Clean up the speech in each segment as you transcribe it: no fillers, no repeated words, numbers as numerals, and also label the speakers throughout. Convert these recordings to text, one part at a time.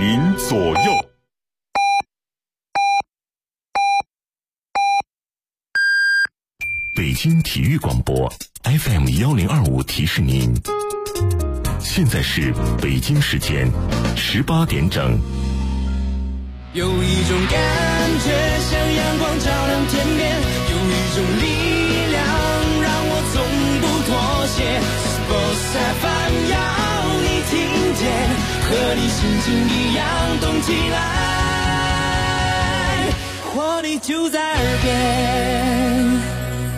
Speaker 1: 您左右。北京体育广播 FM1025提示您，现在是北京时间18点整。
Speaker 2: 有一种感觉像阳光照亮天边，有一种力量让我从不妥协。Sports FM 要你听见，和你心情一样动起来，活力就在耳边。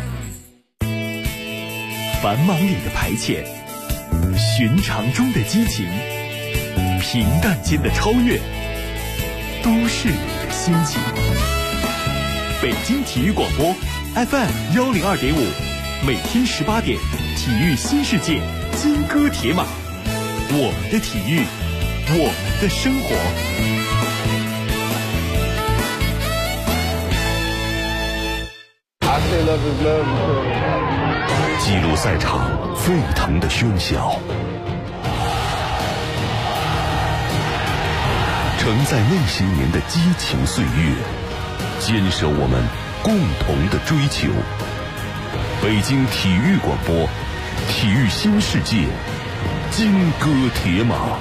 Speaker 3: 繁忙里的排遣，寻常中的激情，平淡间的超越，都市里的心情。北京体育广播 FM102.5，每天18点，体育新世界，金戈铁马，我们的体育，我们的生活。
Speaker 1: 记录赛场沸腾的喧嚣，承载那些年的激情岁月，坚守我们共同的追求。北京体育广播，体育新世界，金戈铁马。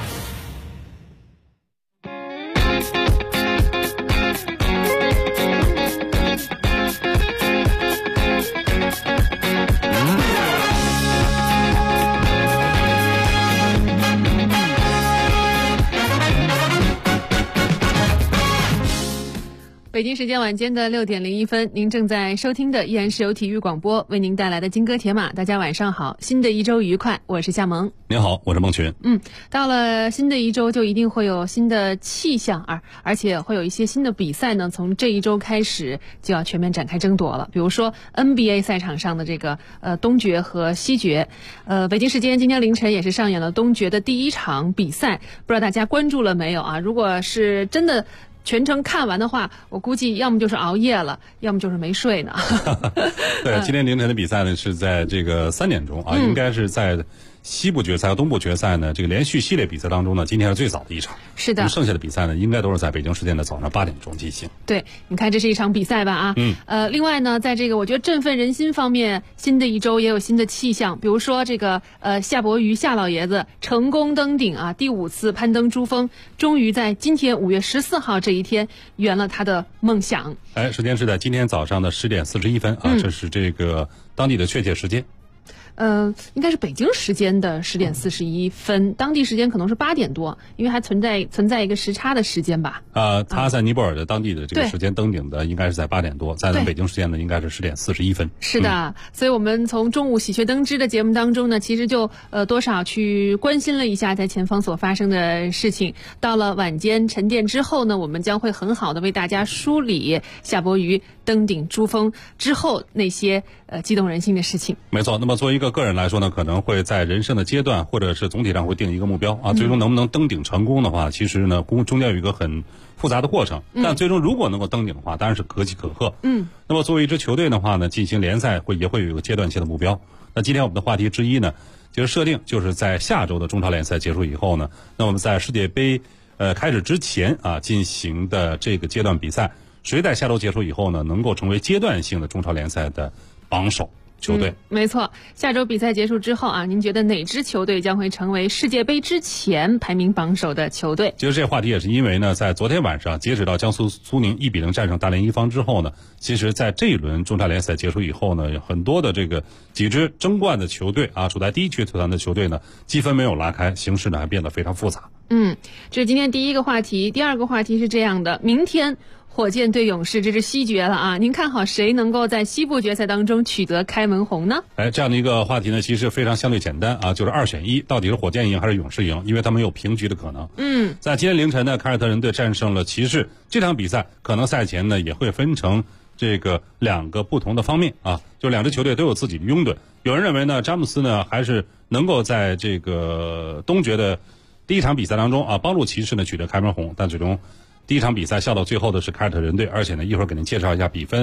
Speaker 4: 北京时间晚间的6点01分，您正在收听的依然是由体育广播为您带来的金戈铁马。大家晚上好，新的一周愉快，我是夏萌。
Speaker 5: 您好，我是孟群。
Speaker 4: 到了新的一周就一定会有新的气象，而且会有一些新的比赛呢，从这一周开始就要全面展开争夺了。比如说 NBA 赛场上的这个东决和西决，北京时间今天凌晨也是上演了东决的第一场比赛，不知道大家关注了没有啊？如果是真的全程看完的话，我估计要么就是熬夜了，要么就是没睡呢。
Speaker 5: 对，今天凌晨的比赛呢是在这个3点钟啊，应该是在西部决赛和东部决赛呢这个连续系列比赛当中呢，今天是最早的一场。
Speaker 4: 是的，
Speaker 5: 剩下的比赛呢应该都是在北京时间的早上8点钟进行。
Speaker 4: 对，你看这是一场比赛吧啊。另外呢，在这个我觉得振奋人心方面，新的一周也有新的气象，比如说这个夏伯渝夏老爷子成功登顶啊，第5次攀登珠峰，终于在今天5月14号这一天圆了他的梦想。
Speaker 5: 时间是在今天早上的10点41分啊，这是这个当地的确切时间。
Speaker 4: 应该是北京时间的10点41分，当地时间可能是8点多，因为还存在一个时差的时间吧。
Speaker 5: 他在尼泊尔的当地的这个时间登顶的应该是在8点多，在咱北京时间呢应该是10点41分。
Speaker 4: 是的，所以我们从中午喜鹊登枝的节目当中呢，其实就多少去关心了一下在前方所发生的事情。到了晚间沉淀之后呢，我们将会很好的为大家梳理夏伯渝登顶珠峰之后那些激动人心的事情。
Speaker 5: 没错，那么作为一个个人来说呢，可能会在人生的阶段或者是总体上会定一个目标啊，最终能不能登顶成功的话，其实呢中间有一个很复杂的过程，但最终如果能够登顶的话，当然是可喜可贺。那么作为一支球队的话呢，进行联赛也会有一个阶段性的目标。那今天我们的话题之一呢，就是设定就是在下周的中超联赛结束以后呢，那我们在世界杯开始之前啊进行的这个阶段比赛，谁在下周结束以后呢，能够成为阶段性的中超联赛的榜首球队。
Speaker 4: 没错，下周比赛结束之后啊，您觉得哪支球队将会成为世界杯之前排名榜首的球队？
Speaker 5: 其实这个话题也是因为呢，在昨天晚上截止到江苏苏宁1-0战胜大连一方之后呢，其实在这一轮中超联赛结束以后呢，有很多的这个几支争冠的球队啊，处在第一区球团的球队呢，积分没有拉开，形势呢还变得非常复杂。
Speaker 4: 这是今天第一个话题。第二个话题是这样的，明天火箭对勇士，这是西决了啊！您看好谁能够在西部决赛当中取得开门红呢？
Speaker 5: 这样的一个话题呢，其实非常相对简单啊，就是2选1，到底是火箭赢还是勇士赢？因为他们有平局的可能。在今天凌晨呢，凯尔特人队战胜了骑士，这场比赛可能赛前呢也会分成这个2个不同的方面啊，就2支球队都有自己的拥趸。有人认为呢，詹姆斯呢还是能够在这个东决的第一场比赛当中啊，帮助骑士呢取得开门红，但最终第一场比赛笑到最后的是凯尔特人队，而且呢一会儿给您介绍一下比分。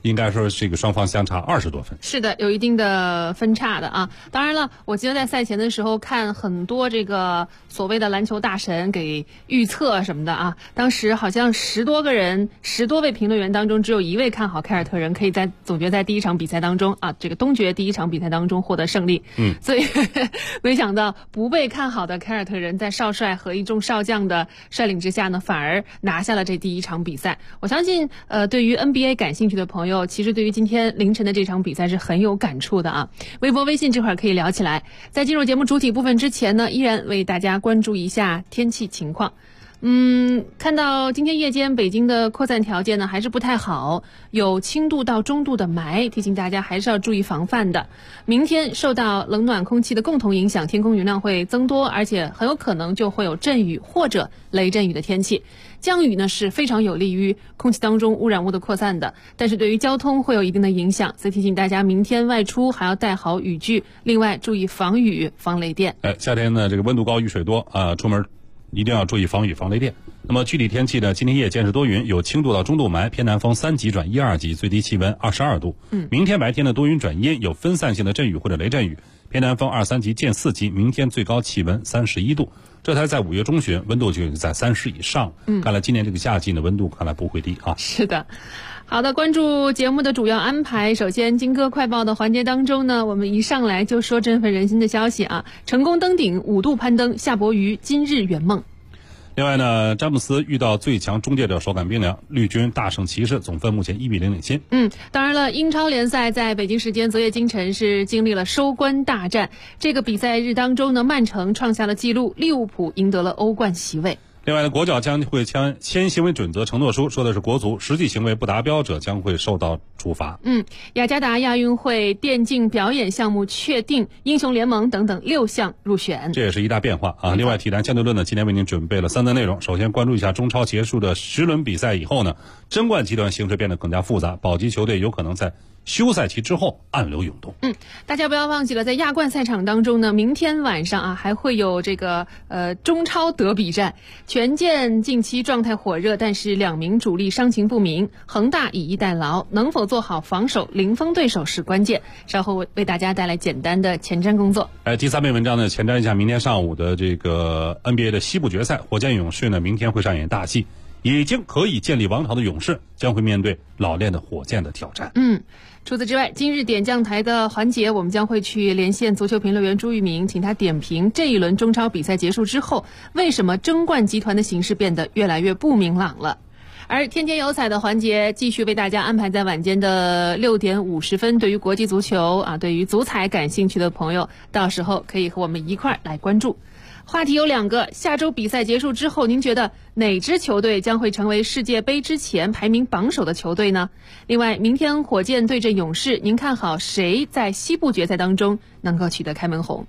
Speaker 5: 应该说这个双方相差20多分。
Speaker 4: 是的，有一定的分差的啊。当然了，我记得在赛前的时候看很多这个所谓的篮球大神给预测什么的啊，当时好像10多位评论员当中，只有1位看好凯尔特人可以在总决赛第一场比赛当中啊，这个东决第一场比赛当中获得胜利。所以没想到不被看好的凯尔特人在少帅和一众少将的率领之下呢，反而拿下了这第一场比赛。我相信对于 NBA 感兴趣的朋友，其实对于今天凌晨的这场比赛是很有感触的啊。微博微信这块可以聊起来。在进入节目主体部分之前呢，依然为大家关注一下天气情况。看到今天夜间北京的扩散条件呢还是不太好，有轻度到中度的霾，提醒大家还是要注意防范的。明天受到冷暖空气的共同影响，天空云量会增多，而且很有可能就会有阵雨或者雷阵雨的天气。降雨呢是非常有利于空气当中污染物的扩散的，但是对于交通会有一定的影响，所以提醒大家明天外出还要带好雨具，另外注意防雨防雷电。
Speaker 5: 夏天呢这个温度高雨水多啊，出门一定要注意防雨防雷电。那么具体天气呢，今天夜间是多云，有轻度到中度霾，偏南风3级转1、2级，最低气温22度。明天白天呢多云转阴，有分散性的阵雨或者雷阵雨，偏南风2、3级见4级，明天最高气温31度。这才在5月中旬，温度就在30以上。看来今年这个夏季呢温度看来不会低啊。
Speaker 4: 是的。好的，关注节目的主要安排。首先金歌快报的环节当中呢，我们一上来就说振奋人心的消息啊，成功登顶5度攀登，夏伯渝今日圆梦。
Speaker 5: 另外呢，詹姆斯遇到最强终结者手感冰凉，绿军大胜骑士，总分目前1比0领先。
Speaker 4: 当然了，英超联赛在北京时间昨夜今晨是经历了收官大战。这个比赛日当中呢，曼城创下了纪录，利物浦赢得了欧冠席位。
Speaker 5: 另外呢，国脚将会签行为准则承诺书，说的是国足实际行为不达标者将会受到处罚。
Speaker 4: 雅加达亚运会电竞表演项目确定，英雄联盟等等6项入选，
Speaker 5: 这也是一大变化啊。另外，体坛相对论呢，今天为您准备了3段内容。首先关注一下中超结束的10轮比赛以后呢，争冠集团形势变得更加复杂，保级球队有可能在休赛期之后暗流涌动。
Speaker 4: 大家不要忘记了，在亚冠赛场当中呢，明天晚上啊还会有这个中超德比战。权健近期状态火热，但是2名主力伤情不明，恒大以逸待劳，能否做好防守零封对手是关键。稍后为大家带来简单的前瞻工作。
Speaker 5: 第3篇文章呢，前瞻一下明天上午的这个 NBA 的西部决赛，火箭勇士呢明天会上演大戏。已经可以建立王朝的勇士将会面对老练的火箭的挑战。
Speaker 4: 除此之外，今日点将台的环节，我们将会去连线足球评论员朱玉明，请他点评这一轮中超比赛结束之后，为什么争冠集团的形势变得越来越不明朗了。而天天有彩的环节继续为大家安排在晚间的6点50分，对于国际足球啊，对于足彩感兴趣的朋友，到时候可以和我们一块儿来关注。话题有2个，下周比赛结束之后，您觉得哪支球队将会成为世界杯之前排名榜首的球队呢？另外，明天火箭对阵勇士，您看好谁在西部决赛当中能够取得开门红？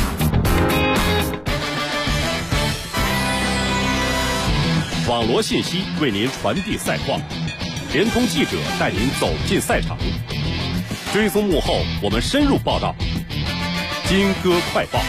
Speaker 1: 网罗信息为您传递赛况，联通记者带您走进赛场，追踪幕后，我们深入报道。金歌快报。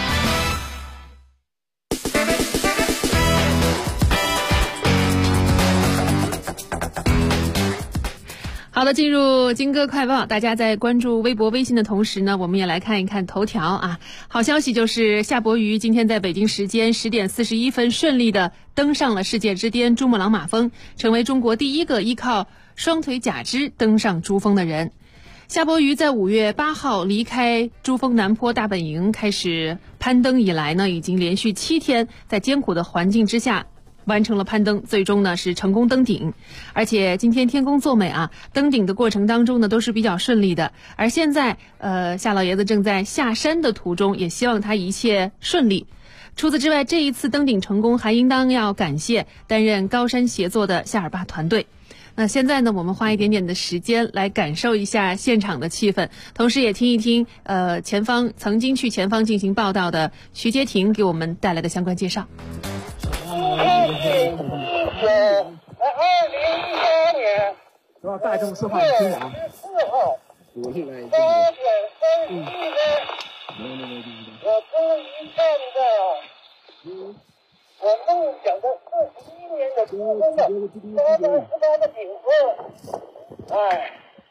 Speaker 4: 好的，进入金歌快报。大家在关注微博微信的同时呢，我们也来看一看头条啊。好消息就是夏伯渝今天在北京时间10点41分顺利的登上了世界之巅珠穆朗玛峰，成为中国第一个依靠双腿假肢登上珠峰的人。夏伯渝在5月8号离开珠峰南坡大本营开始攀登以来呢，已经连续7天在艰苦的环境之下完成了攀登，最终呢是成功登顶。而且今天天公作美啊，登顶的过程当中呢都是比较顺利的。而现在夏老爷子正在下山的途中，也希望他一切顺利。除此之外，这一次登顶成功还应当要感谢担任高山协作的夏尔巴团队。那现在呢，我们花一点点的时间来感受一下现场的气氛，同时也听一听曾经去前方进行报道的徐杰婷给我们带来的相关介绍。
Speaker 6: 2019年
Speaker 7: 是吧？大众说话听啊。
Speaker 6: 14号8点31分，我终于站在我梦想的41年的珠峰的888的顶峰。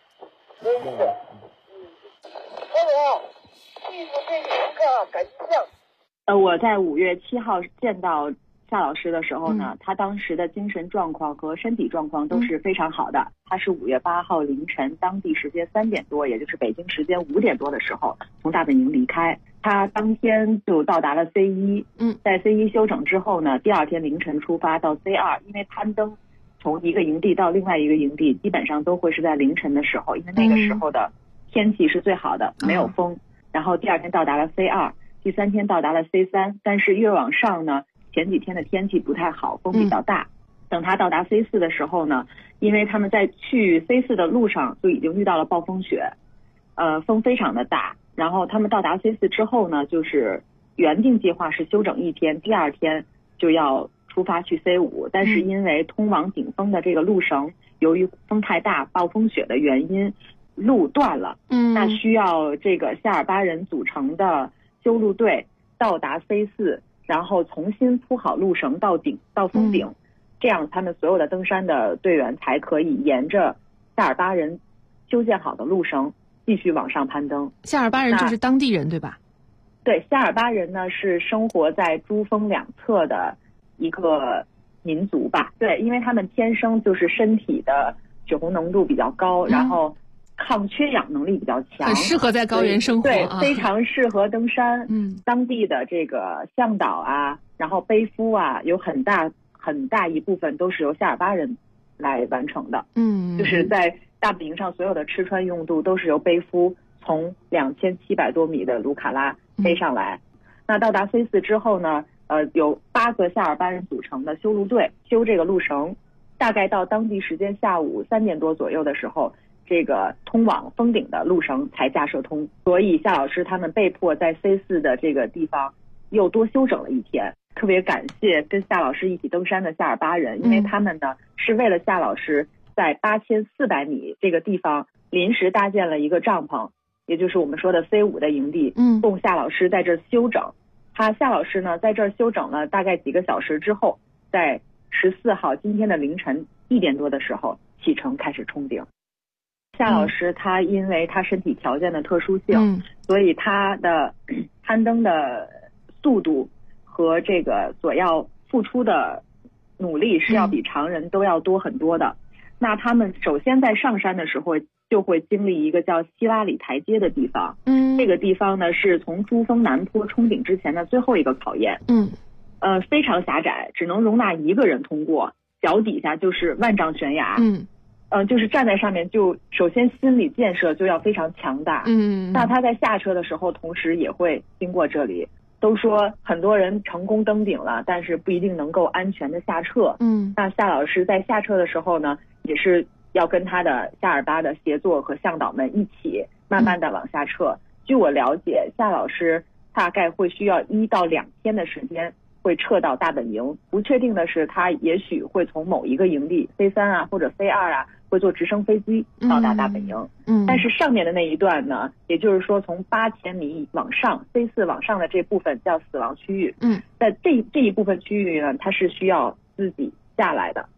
Speaker 6: 真是。那我记住这一个感想。
Speaker 8: 我在5月7号见到夏老师的时候呢，他当时的精神状况和身体状况都是非常好的。他是5月8号凌晨当地时间3点多，也就是北京时间5点多的时候从大本营离开。他当天就到达了 C1，在 C1 休整之后呢，第二天凌晨出发到 C2，因为攀登从一个营地到另外一个营地基本上都会是在凌晨的时候，因为那个时候的天气是最好的，没有风。然后第二天到达了 C2， 第3天到达了 C3， 但是越往上呢，前几天的天气不太好，风比较大。等他到达 C4 的时候呢，因为他们在去 C4 的路上就已经遇到了暴风雪，风非常的大。然后他们到达 C4 之后呢，就是原定计划是休整1天，第2天就要出发去 C5， 但是因为通往顶峰的这个路绳，由于风太大、暴风雪的原因，路断了。那需要这个夏尔巴人组成的修路队到达 C4， 然后重新铺好路绳到峰顶，这样他们所有的登山的队员才可以沿着夏尔巴人修建好的路绳继续往上攀登。
Speaker 4: 夏尔巴人就是当地人对吧？
Speaker 8: 对，夏尔巴人呢是生活在珠峰两侧的一个民族吧。对，因为他们天生就是身体的血红浓度比较高，然后抗缺氧能力比较强，
Speaker 4: 很适合在高原生活。
Speaker 8: 对，非常适合登山。当地的这个向导啊，然后背夫啊，有很大一部分都是由夏尔巴人来完成的。就是在大本营上所有的吃穿用度都是由背夫从2700多米的卢卡拉背上来。那到达 C4 之后呢，有8个夏尔巴人组成的修路队修这个路绳，大概到当地时间下午3点多左右的时候，这个通往峰顶的路绳才架设通。所以夏老师他们被迫在 C4 的这个地方又多休整了1天。特别感谢跟夏老师一起登山的夏尔巴人，因为他们呢是为了夏老师在8400米这个地方临时搭建了一个帐篷，也就是我们说的 C5 的营地，供夏老师在这儿休整。夏老师呢在这儿休整了大概几个小时之后，在14号今天的凌晨1点多的时候启程开始冲顶。夏老师他因为他身体条件的特殊性，所以他的攀登的速度和这个所要付出的努力是要比常人都要多很多的。那他们首先在上山的时候就会经历一个叫希拉里台阶的地方，这个地方呢是从珠峰南坡冲顶之前的最后一个考验。非常狭窄，只能容纳1个人通过，脚底下就是万丈悬崖。就是站在上面就首先心理建设就要非常强大。那他在下车的时候同时也会经过这里。都说很多人成功登顶了，但是不一定能够安全的下撤。那夏老师在下撤的时候呢，也是要跟他的夏尔巴的协作和向导们一起慢慢的往下撤。据我了解，夏老师大概会需要1到2天的时间会撤到大本营。不确定的是，他也许会从某一个营地 C3 啊或者 C2 啊会坐直升飞机到达大本营。但是上面的那一段呢，也就是说从8000米往上 C4 往上的这部分叫死亡区域。在这一部分区域呢，它是需要自己下来的。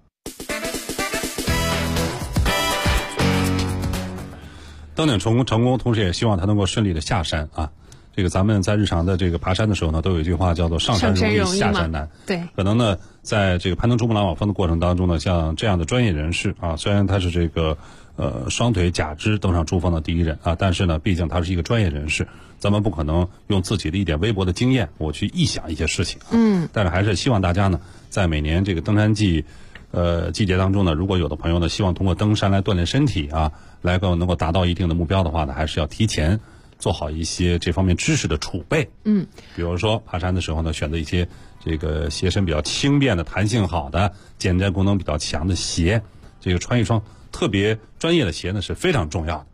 Speaker 5: 登顶成功，同时也希望他能够顺利的下山啊。这个咱们在日常的这个爬山的时候呢，都有一句话叫做上山容易下山难。
Speaker 4: 对，
Speaker 5: 可能呢，在这个攀登珠穆朗玛峰的过程当中呢，像这样的专业人士啊，虽然他是这个双腿假肢登上珠峰的第一人啊，但是呢，毕竟他是一个专业人士，咱们不可能用自己的一点微薄的经验，我去臆想一些事情。但是还是希望大家呢，在每年这个登山季节当中呢，如果有的朋友呢，希望通过登山来锻炼身体啊，能够达到一定的目标的话呢，还是要提前做好一些这方面知识的储备。比如说爬山的时候呢，选择一些这个鞋身比较轻便的、弹性好的、减震功能比较强的鞋，这个穿一双特别专业的鞋呢是非常重要的。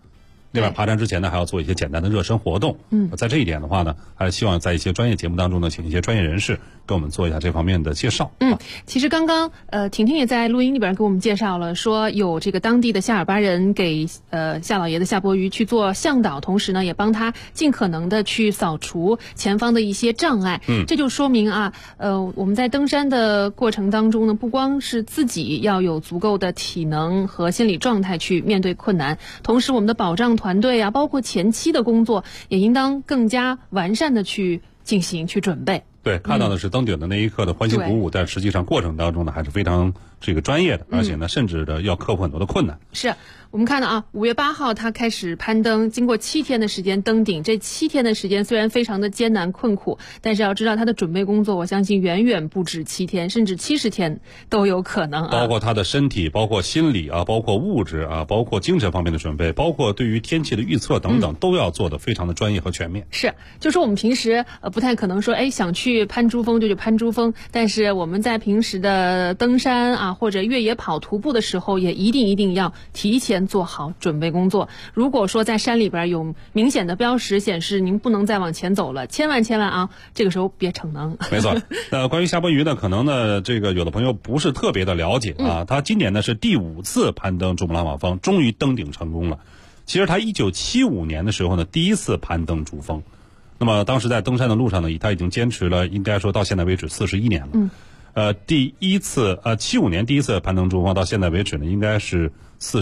Speaker 5: 另外爬山之前呢，还要做一些简单的热身活动。在这一点的话呢，还是希望在一些专业节目当中呢，请一些专业人士给我们做一下这方面的介绍。
Speaker 4: 其实刚刚婷婷也在录音里边给我们介绍了，说有这个当地的夏尔巴人给夏老爷的夏伯渝去做向导，同时呢也帮他尽可能的去扫除前方的一些障碍。这就说明啊，我们在登山的过程当中呢，不光是自己要有足够的体能和心理状态去面对困难，同时我们的保障团队啊，包括前期的工作也应当更加完善的去进行去准备。
Speaker 5: 对，看到的是登顶的那一刻的欢欣鼓舞，但实际上过程当中呢还是非常这个专业的，而且呢甚至的要克服很多的困难。
Speaker 4: 是我们看到啊，5月8号他开始攀登，经过7天的时间登顶。这7天的时间虽然非常的艰难困苦，但是要知道他的准备工作，我相信远远不止7天，甚至70天都有可能啊。
Speaker 5: 包括他的身体，包括心理啊，包括物质啊，包括精神方面的准备，包括对于天气的预测等等，都要做得非常的专业和全面。
Speaker 4: 是，就说我们平时不太可能说，想去攀珠峰就去攀珠峰，但是我们在平时的登山啊或者越野跑、徒步的时候，也一定要提前做好准备工作。如果说在山里边有明显的标识显示您不能再往前走了，千万啊，这个时候别逞能。
Speaker 5: 没错。关于夏伯渝呢，可能呢这个有的朋友不是特别的了解啊。他今年呢是第5次攀登珠穆朗玛峰，终于登顶成功了。其实他1975年的时候呢，第1次攀登珠峰。那么当时在登山的路上呢，他已经坚持了，应该说到现在为止41年了。75年第1次攀登珠峰，到现在为止呢，应该是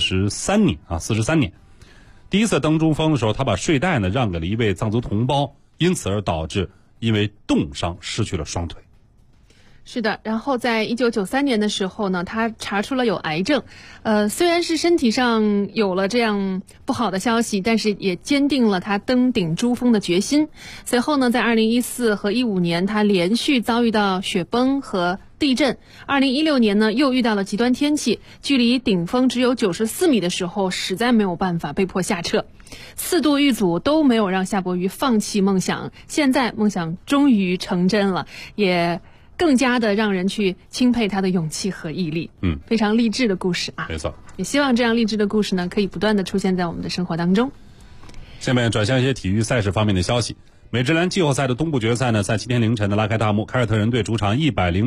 Speaker 5: 43年。第1次登珠峰的时候，他把睡袋呢让给了一位藏族同胞，因此而导致因为冻伤失去了双腿。
Speaker 4: 是的，然后在1993年的时候呢，他查出了有癌症，虽然是身体上有了这样不好的消息，但是也坚定了他登顶珠峰的决心。随后呢，在2014和15年，他连续遭遇到雪崩和地震。2016年呢，又遇到了极端天气，距离顶峰只有94米的时候，实在没有办法，被迫下撤。4度遇阻都没有让夏伯渝放弃梦想，现在梦想终于成真了，也更加的让人去钦佩他的勇气和毅力。非常励志的故事啊。
Speaker 5: 没错，
Speaker 4: 也希望这样励志的故事呢，可以不断的出现在我们的生活当中。
Speaker 5: 下面转向一些体育赛事方面的消息。美职篮季后赛的东部决赛呢，在今天凌晨的拉开大幕，凯尔特人队主场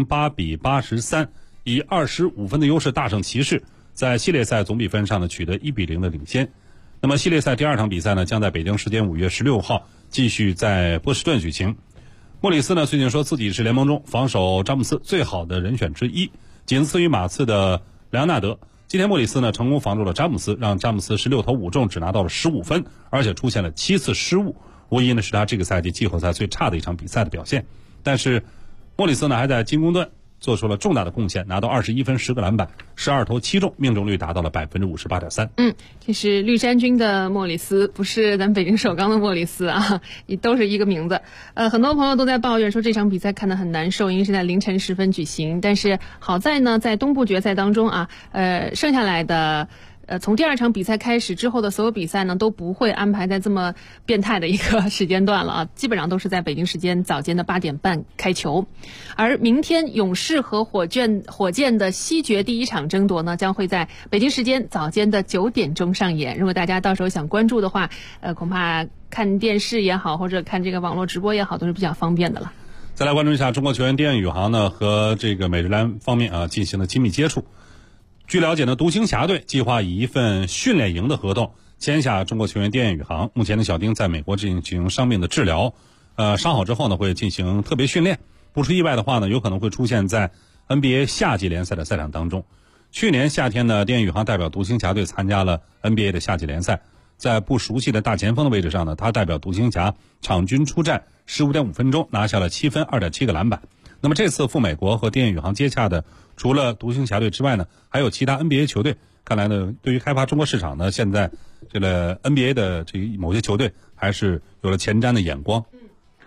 Speaker 5: 108-83，以25分的优势大胜骑士，在系列赛总比分上呢取得1-0的领先。那么系列赛第2场比赛呢，将在北京时间5月16号继续在波士顿举行。莫里斯呢最近说自己是联盟中防守詹姆斯最好的人选之一，仅次于马刺的莱昂纳德。今天莫里斯呢成功防住了詹姆斯，让詹姆斯16投5中，只拿到了15分，而且出现了7次失误，无疑呢是他这个赛季季后赛最差的一场比赛的表现。但是莫里斯呢还在进攻端做出了重大的贡献，拿到21分10个篮板，12投7中，命中率达到了58.3%。
Speaker 4: 这是绿衫军的莫里斯，不是咱北京首钢的莫里斯啊，也都是一个名字。很多朋友都在抱怨说这场比赛看得很难受，因为是在凌晨时分举行。但是好在呢，在东部决赛当中啊，剩下来的从第2场比赛开始之后的所有比赛呢，都不会安排在这么变态的一个时间段了啊，基本上都是在北京时间早间的8点半开球。而明天勇士和火箭的西决第1场争夺呢，将会在北京时间早间的9点钟上演。如果大家到时候想关注的话，恐怕看电视也好，或者看这个网络直播也好，都是比较方便的了。
Speaker 5: 再来关注一下中国球员丁彦雨航呢和这个美职篮方面啊进行了亲密接触。据了解呢，独行侠队计划以一份训练营的合同签下中国球员丁彦雨航。目前的小丁在美国进行伤病的治疗，伤好之后呢会进行特别训练，不出意外的话呢，有可能会出现在 NBA 夏季联赛的赛场当中。去年夏天呢，丁彦雨航代表独行侠队参加了 NBA 的夏季联赛，在不熟悉的大前锋的位置上呢，他代表独行侠场均出战 15.5 分钟，拿下了7分 2.7 个篮板。那么这次赴美国和丁彦雨航接洽的，除了独行侠队之外呢，还有其他 NBA 球队。看来呢，对于开发中国市场呢，现在这个 NBA 的这某些球队还是有了前瞻的眼光。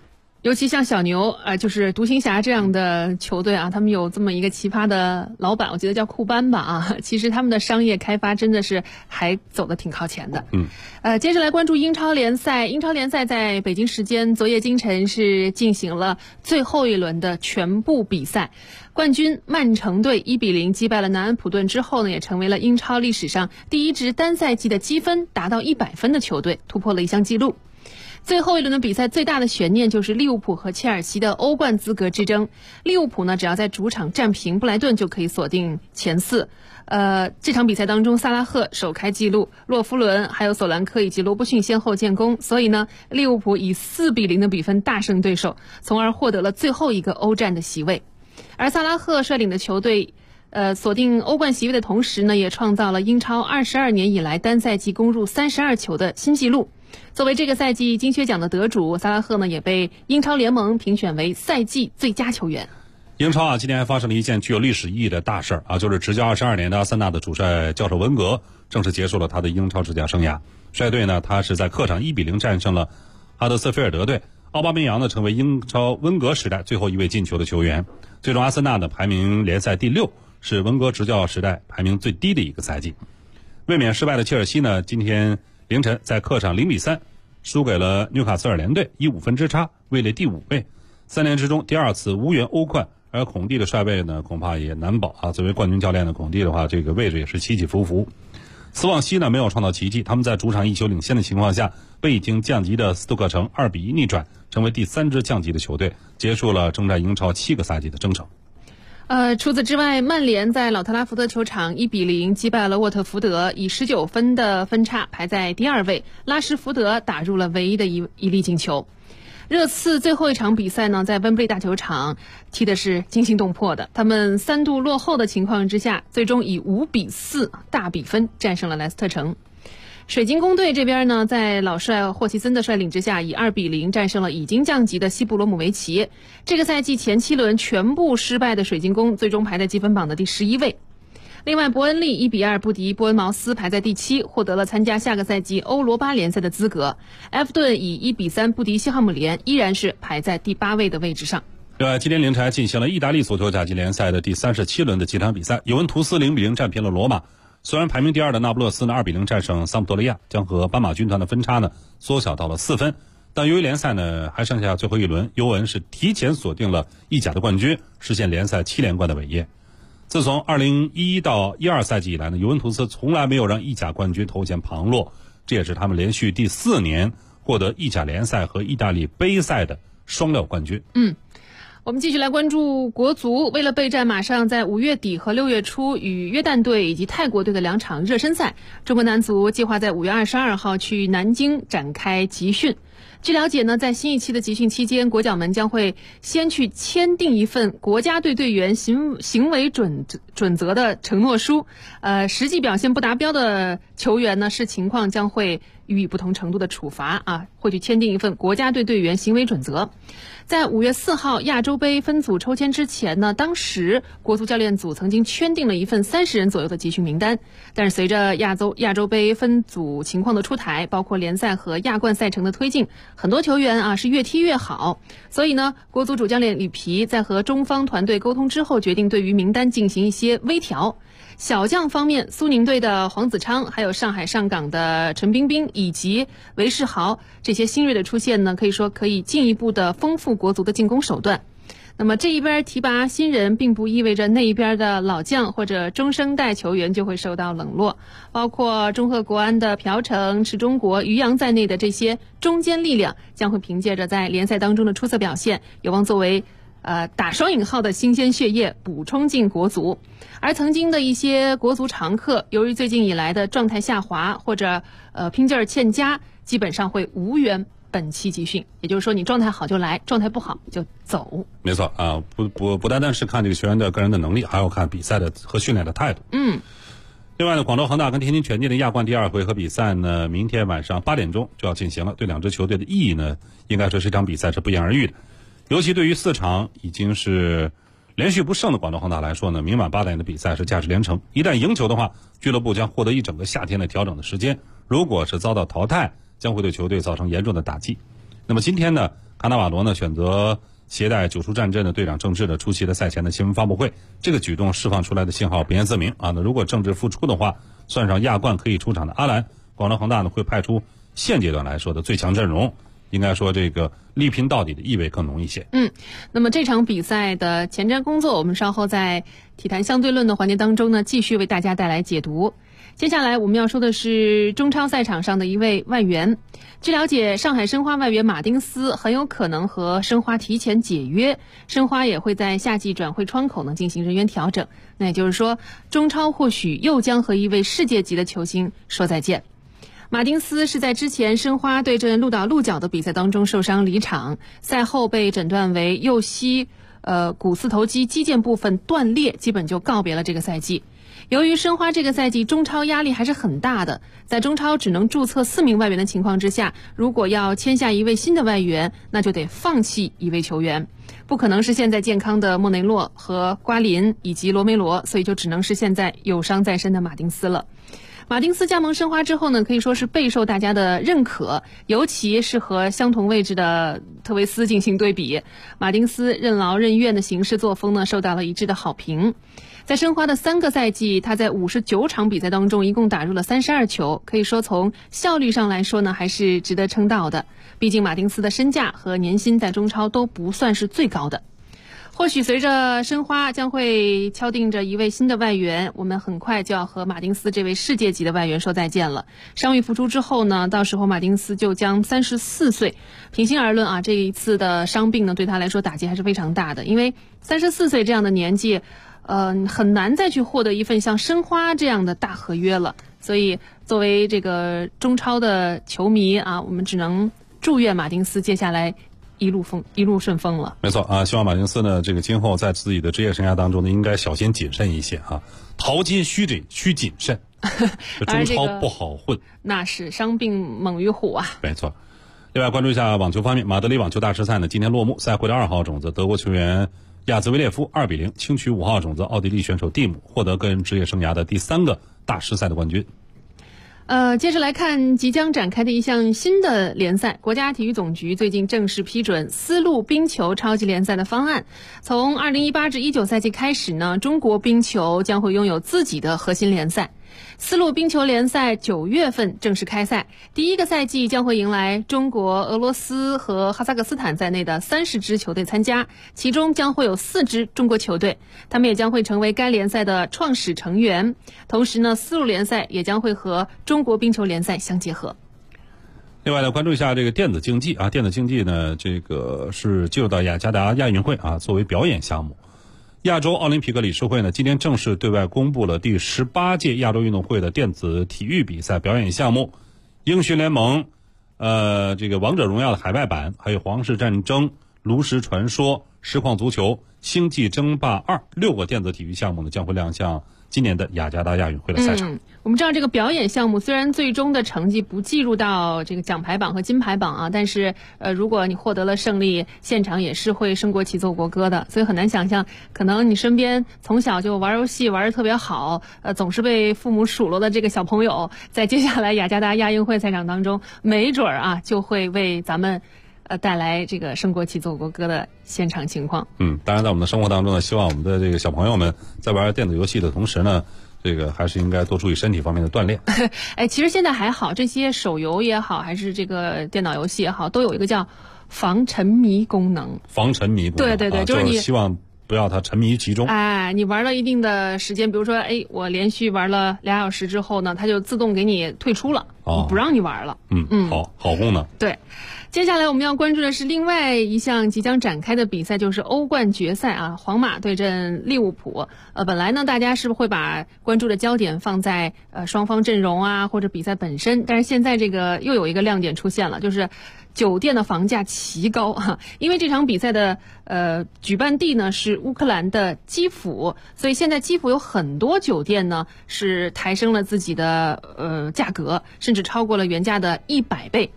Speaker 4: 尤其像小牛就是独行侠这样的球队啊，他们有这么一个奇葩的老板，我记得叫库班吧啊。其实他们的商业开发真的是还走得挺靠前的。接着来关注英超联赛。英超联赛在北京时间昨夜今晨是进行了最后一轮的全部比赛。冠军曼城队1-0击败了南安普顿之后呢，也成为了英超历史上第一支单赛季的积分达到100分的球队，突破了一项纪录。最后一轮的比赛最大的悬念就是利物浦和切尔西的欧冠资格之争。利物浦呢，只要在主场战平布莱顿就可以锁定前4。这场比赛当中，萨拉赫首开纪录，洛夫伦还有索兰科以及罗伯逊先后建功，所以呢，利物浦以4-0的比分大胜对手，从而获得了最后一个欧战的席位。而萨拉赫率领的球队锁定欧冠席位的同时呢，也创造了英超22年以来单赛季攻入32球的新纪录。作为这个赛季金靴奖的得主，萨拉赫呢也被英超联盟评选为赛季最佳球员。
Speaker 5: 英超今天还发生了一件具有历史意义的大事就是执教22年的阿森纳的主帅教授温格正式结束了他的英超执教生涯。率队呢，他是在客场1-0战胜了哈德斯菲尔德队。奥巴梅扬呢，成为英超温格时代最后一位进球的球员。最终阿森纳呢排名联赛第6，是温格执教时代排名最低的一个赛季。卫冕失败的切尔西呢，今天凌晨在客场0-3输给了纽卡斯尔联队，以5分之差位列第5位。3年之中第2次无缘欧冠，而孔蒂的帅位呢恐怕也难保作为冠军教练的孔蒂的话，这个位置也是起起伏伏。斯旺西呢没有创造奇迹，他们在主场1球领先的情况下，被已经降级的斯图克城2-1逆转，成为第3支降级的球队，结束了征战英超7个赛季的征程。
Speaker 4: 除此之外，曼联在老特拉福德球场1-0击败了沃特福德，以19分的分差排在第2位。拉什福德打入了唯一的一粒进球。热刺最后一场比赛呢，在温布利大球场踢的是惊心动魄的，他们3度落后的情况之下，最终以5-4大比分战胜了莱斯特城。水晶宫队这边呢，在老帅霍奇森的率领之下，以2-0战胜了已经降级的西布罗姆维奇。这个赛季前7轮全部失败的水晶宫，最终排在积分榜的第11位。另外，伯恩利1-2不敌波恩茅斯，排在第7，获得了参加下个赛季欧罗巴联赛的资格。埃弗顿以1-3不敌西汉姆联，依然是排在第8位的位置上。
Speaker 5: 另外，今天凌晨进行了意大利足球甲级联赛的第37轮的几场比赛，尤文图斯0-0战平了罗马。虽然排名第2的那不勒斯呢2-0战胜桑普多利亚，将和斑马军团的分差呢缩小到了4分，但由于联赛呢还剩下最后一轮，尤文是提前锁定了意甲的冠军，实现联赛7连冠的伟业。自从2011到12赛季以来呢，尤文图斯从来没有让意甲冠军头衔旁落，这也是他们连续第4年获得意甲联赛和意大利杯赛的双料冠军。
Speaker 4: 我们继续来关注国足。为了备战马上在5月底和6月初与约旦队以及泰国队的2场热身赛，中国男足计划在5月22号去南京展开集训。据了解呢，在新一期的集训期间，国脚们将会先去签订一份国家队队员行为准则的承诺书。实际表现不达标的球员呢，视情况将会予以不同程度的处罚会去签订一份国家队队员行为准则。在5月4号亚洲杯分组抽签之前呢，当时国足教练组曾经圈定了一份30人左右的集训名单，但是随着亚洲杯分组情况的出台，包括联赛和亚冠赛程的推进，很多球员是越踢越好，所以呢，国足主教练里皮在和中方团队沟通之后，决定对于名单进行一些微调。小将方面，苏宁队的黄子昌，还有上海上港的陈彬彬以及韦世豪这些新锐的出现呢，可以说可以进一步的丰富国足的进攻手段。那么这一边提拔新人，并不意味着那一边的老将或者中生代球员就会受到冷落，包括中赫国安的朴成、池忠国、于洋在内的这些中坚力量，将会凭借着在联赛当中的出色表现，有望作为打双引号的新鲜血液补充进国足。而曾经的一些国足常客，由于最近以来的状态下滑或者拼劲儿欠佳，基本上会无缘本期集训。也就是说，你状态好就来，状态不好就走。
Speaker 5: 没错不单单是看这个球员的个人的能力，还要看比赛的和训练的态度。另外呢，广州恒大跟天津权健的亚冠第2回合比赛呢，明天晚上8点钟就要进行了。对2支球队的意义呢，应该说这场比赛是不言而喻的。尤其对于4场已经是连续不胜的广州恒大来说呢，明晚8点的比赛是价值连城。一旦赢球的话，俱乐部将获得一整个夏天的调整的时间。如果是遭到淘汰，将会对球队造成严重的打击。 那么今天呢，卡纳瓦罗呢选择携带九叔战阵的队长郑智的出席了赛前的新闻发布会，这个举动释放出来的信号不言自明啊。那如果郑智复出的话，算上亚冠可以出场的阿兰，广州恒大呢会派出现阶段来说的最强阵容，应该说这个力拼到底的意味更浓一些。
Speaker 4: 那么这场比赛的前瞻工作，我们稍后在体坛相对论的环节当中呢，继续为大家带来解读。接下来我们要说的是中超赛场上的一位外援。据了解，上海申花外援马丁斯很有可能和申花提前解约，申花也会在夏季转会窗口呢进行人员调整。那也就是说，中超或许又将和一位世界级的球星说再见。马丁斯是在之前申花对阵鹿岛鹿角的比赛当中受伤离场，赛后被诊断为右膝股四头肌肌腱部分断裂，基本就告别了这个赛季。由于申花这个赛季中超压力还是很大的，在中超只能注册4名外援的情况之下，如果要签下一位新的外援，那就得放弃一位球员，不可能是现在健康的莫内洛和瓜林以及罗梅罗，所以就只能是现在有伤在身的马丁斯了。马丁斯加盟申花之后呢，可以说是备受大家的认可，尤其是和相同位置的特维斯进行对比，马丁斯任劳任怨的行事作风呢，受到了一致的好评。在申花的3个赛季，他在59场比赛当中一共打入了32球，可以说从效率上来说呢，还是值得称道的。毕竟马丁斯的身价和年薪在中超都不算是最高的。或许随着申花将会敲定着一位新的外援，我们很快就要和马丁斯这位世界级的外援说再见了。伤愈复出之后呢，到时候马丁斯就将34岁。平心而论啊，这一次的伤病呢，对他来说打击还是非常大的，因为34岁这样的年纪很难再去获得一份像申花这样的大合约了。所以作为这个中超的球迷啊，我们只能祝愿马丁斯接下来一路顺风了。
Speaker 5: 没错啊，希望马丁斯呢，这个今后在自己的职业生涯当中呢，应该小心谨慎一些啊，淘金须谨慎，中超不好混。
Speaker 4: 那是伤病猛于虎啊。
Speaker 5: 没错。另外关注一下网球方面，马德里网球大师赛呢今天落幕，赛会的2号种子德国球员亚兹维列夫2-0轻取5号种子奥地利选手蒂姆，获得个人职业生涯的第3个大师赛的冠军。
Speaker 4: 接着来看即将展开的一项新的联赛，国家体育总局最近正式批准丝路冰球超级联赛的方案。从2018至19赛季开始呢，中国冰球将会拥有自己的核心联赛。丝路冰球联赛9月份正式开赛，第一个赛季将会迎来中国、俄罗斯和哈萨克斯坦在内的30支球队参加，其中将会有4支中国球队，他们也将会成为该联赛的创始成员。同时呢，丝路联赛也将会和中国冰球联赛相结合。
Speaker 5: 另外呢，关注一下这个电子竞技啊，电子竞技呢，这个是进入到雅加达亚运会啊，作为表演项目。亚洲奥林匹克理事会呢，今天正式对外公布了第18届亚洲运动会的电子体育比赛表演项目，英雄联盟、这个王者荣耀的海外版，还有皇室战争、炉石传说、实况足球、星际争霸2 6个电子体育项目呢，将会亮相今年的雅加达亚运会的赛场。
Speaker 4: 我们知道这个表演项目虽然最终的成绩不计入到这个奖牌榜和金牌榜啊，但是如果你获得了胜利，现场也是会升国旗奏国歌的。所以很难想象，可能你身边从小就玩游戏玩得特别好，总是被父母数落的这个小朋友，在接下来雅加达亚运会赛场当中，没准儿啊就会为咱们带来这个升国旗奏国歌的现场情况。
Speaker 5: 当然在我们的生活当中呢，希望我们的这个小朋友们在玩电子游戏的同时呢，这个还是应该多注意身体方面的锻炼。
Speaker 4: 其实现在还好，这些手游也好，还是这个电脑游戏也好，都有一个叫防沉迷功能。
Speaker 5: 防沉迷功能，
Speaker 4: 对，就是你
Speaker 5: 希望不要它沉迷于其中。
Speaker 4: 你玩了一定的时间，比如说我连续玩了2小时之后呢，它就自动给你退出了，不让你玩了。好功能。 对。接下来我们要关注的是另外一项即将展开的比赛，就是欧冠决赛啊，皇马对阵利物浦。本来呢，大家是不是会把关注的焦点放在双方阵容啊，或者比赛本身？但是现在这个又有一个亮点出现了，就是酒店的房价奇高啊！因为这场比赛的举办地呢是乌克兰的基辅，所以现在基辅有很多酒店呢是抬升了自己的价格，甚至超过了原价的100倍。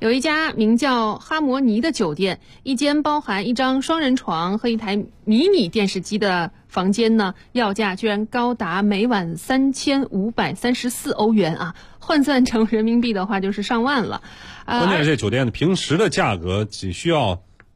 Speaker 4: 有一家名叫哈摩尼的酒店，一间包含一张双人床和一台迷你电视机的房间呢，要价居然高达每晚3534欧元啊，换算成人民币的话就是上万了。
Speaker 5: 关键是这酒店的平时的价格只需要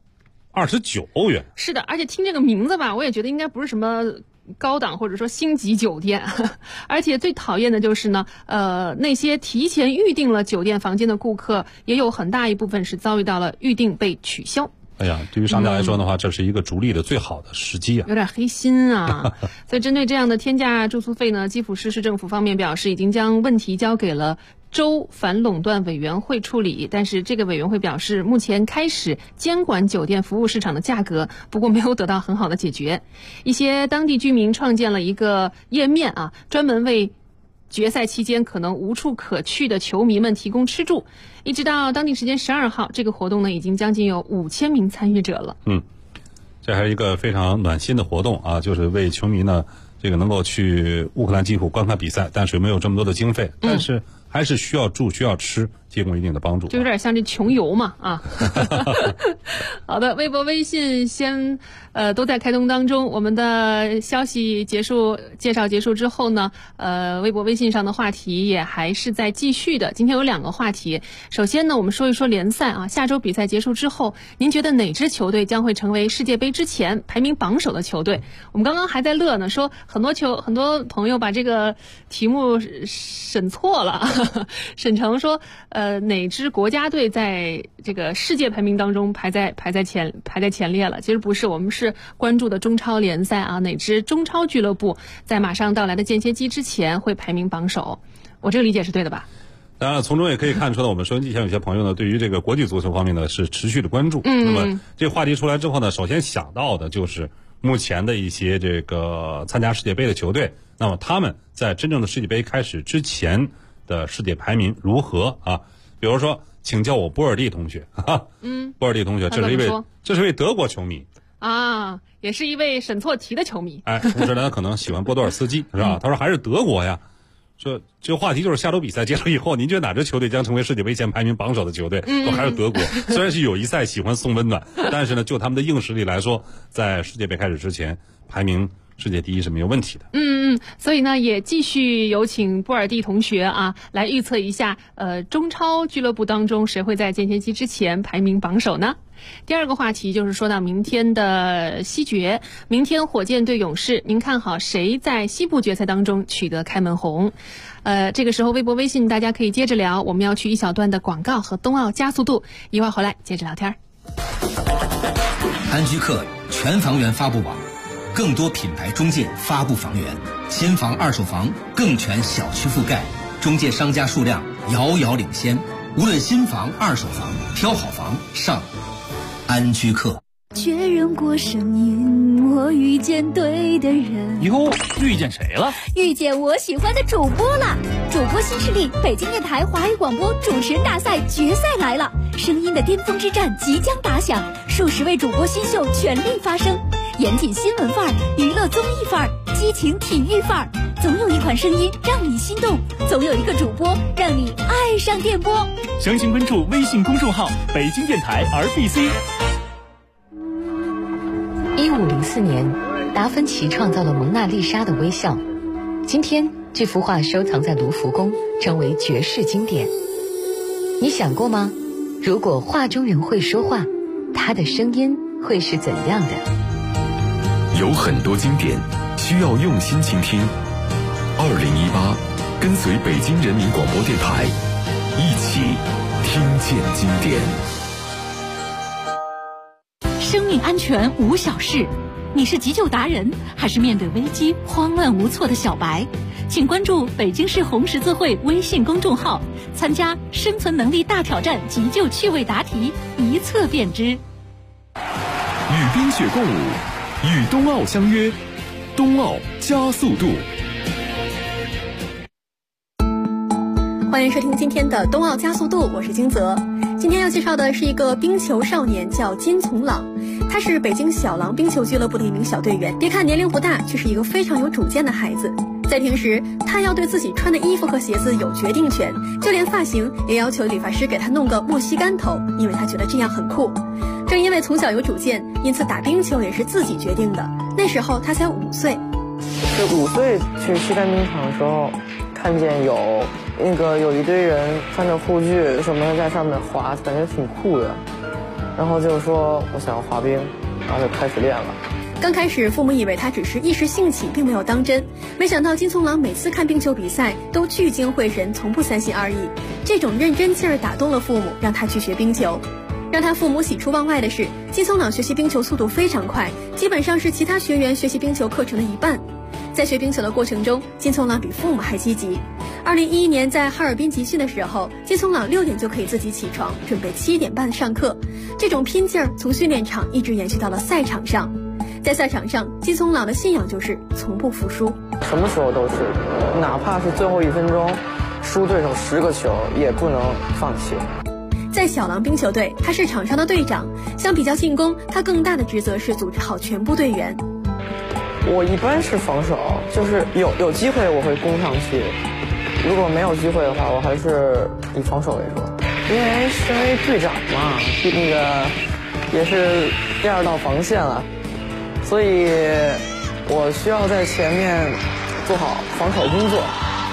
Speaker 5: 29欧元。
Speaker 4: 是的，而且听这个名字吧，我也觉得应该不是什么高档或者说星级酒店，而且最讨厌的就是呢，那些提前预订了酒店房间的顾客，也有很大一部分是遭遇到了预订被取消。
Speaker 5: 哎呀，对于商家来说的话，这是一个逐利的最好的时机啊，
Speaker 4: 有点黑心啊。所以针对这样的天价住宿费呢，基辅市市政府方面表示，已经将问题交给了州反垄断委员会处理，但是这个委员会表示，目前开始监管酒店服务市场的价格，不过没有得到很好的解决。一些当地居民创建了一个页面啊，专门为决赛期间可能无处可去的球迷们提供吃住。一直到当地时间12号，这个活动呢已经将近有5000名参与者了。
Speaker 5: 这还是一个非常暖心的活动啊，就是为球迷呢这个能够去乌克兰基辅观看比赛，但是没有这么多的经费，但是还是需要住需要吃，提供一定的帮助，
Speaker 4: 就有点像这穷游嘛啊。好的，微博微信先都在开通当中。我们的消息结束，介绍结束之后呢，微博微信上的话题也还是在继续的。今天有2个话题，首先呢，我们说一说联赛啊，下周比赛结束之后，您觉得哪支球队将会成为世界杯之前排名榜首的球队？我们刚刚还在乐呢，说很多朋友把这个题目审错了，审成说哪支国家队在这个世界排名当中排在前列了。其实不是，我们是关注的中超联赛啊，哪支中超俱乐部在马上到来的间歇期之前会排名榜首。我这个理解是对的吧？
Speaker 5: 当然从中也可以看出来，我们收音机前有些朋友呢，对于这个国际足球方面呢是持续的关注。那么这个话题出来之后呢，首先想到的就是目前的一些这个参加世界杯的球队，那么他们在真正的世界杯开始之前的世界排名如何啊？比如说，请叫我波尔蒂同学，波尔蒂同学，这是一位德国球迷
Speaker 4: 啊，也是一位审错题的球迷。
Speaker 5: 同时呢，可能喜欢波多尔斯基，是吧？他说还是德国呀。说这个话题就是下周比赛结束以后，您觉得哪支球队将成为世界杯前排名榜首的球队？还是德国。虽然是友谊赛喜欢送温暖，但是呢，就他们的硬实力来说，在世界杯开始之前，排名世界第一是没有问题的。
Speaker 4: 所以呢，也继续有请波尔蒂同学啊，来预测一下，中超俱乐部当中谁会在间歇期之前排名榜首呢？第2个话题就是说到明天的西决，明天火箭对勇士，您看好谁在西部决赛当中取得开门红？这个时候微博微信大家可以接着聊，我们要去一小段的广告和冬奥加速度，一会儿回来接着聊天。
Speaker 9: 安居客全房源发布网，更多品牌中介发布房源，新房二手房更全小区覆盖，中介商家数量遥遥领先，无论新房二手房，挑好房上安居客。
Speaker 10: 确认过声音，我遇见对的人。
Speaker 3: 哟，遇见谁了？
Speaker 10: 遇见我喜欢的主播了。主播新势力，北京电台华语广播主持人大赛决赛来了，声音的巅峰之战即将打响，数十位主播新秀全力发声，严谨新闻范儿，娱乐综艺范儿，激情体育范儿，总有一款声音让你心动，总有一个主播让你爱上电波。
Speaker 3: 详情关注微信公众号北京电台 RBC。
Speaker 11: 1504年，达芬奇创造了蒙娜丽莎的微笑。今天，这幅画收藏在卢浮宫，成为绝世经典。你想过吗？如果画中人会说话，他的声音会是怎样的？
Speaker 1: 有很多经典需要用心倾听。2018，跟随北京人民广播电台，一起听见经典。
Speaker 10: 生命安全无小事，你是急救达人，还是面对危机慌乱无措的小白？请关注北京市红十字会微信公众号，参加生存能力大挑战急救趣味答题，一测便知。
Speaker 1: 与冰雪共舞，与冬奥相约，冬奥加速度。
Speaker 12: 欢迎收听今天的冬奥加速度，我是金泽。今天要介绍的是一个冰球少年，叫金从朗，他是北京小狼冰球俱乐部的一名小队员。别看年龄不大，却是一个非常有主见的孩子。 在平时，他要对自己穿的衣服和鞋子有决定权，就连发型也要求理发师给他弄个莫西干头，因为他觉得这样很酷。正因为从小有主见，因此打冰球也是自己决定的。那时候他才5岁。
Speaker 13: 是5岁去西单冰场的时候，看见有一堆人穿着护具什么的在上面滑，感觉挺酷的。然后就说我想要滑冰，然后就开始练了。
Speaker 12: 刚开始父母以为他只是一时兴起，并没有当真，没想到金聪朗每次看冰球比赛都聚精会神，从不三心二意。这种认真劲儿打动了父母，让他去学冰球。让他父母喜出望外的是，金聪朗学习冰球速度非常快，基本上是其他学员学习冰球课程的一半。在学冰球的过程中，金聪朗比父母还积极。2011年在哈尔滨集训的时候，金聪朗6点就可以自己起床，准备7点半上课。这种拼劲儿从训练场一直延续到了赛场上。在赛场上，金聪朗的信仰就是从不服输，
Speaker 13: 什么时候都是，哪怕是最后1分钟输对手10个球也不能放弃。
Speaker 12: 在小狼冰球队，他是场上的队长，相比较进攻，他更大的职责是组织好全部队员。
Speaker 13: 我一般是防守，就是有机会我会攻上去，如果没有机会的话，我还是以防守为主。因为身为队长嘛，也是第2道防线了，所以我需要在前面做好防守工作。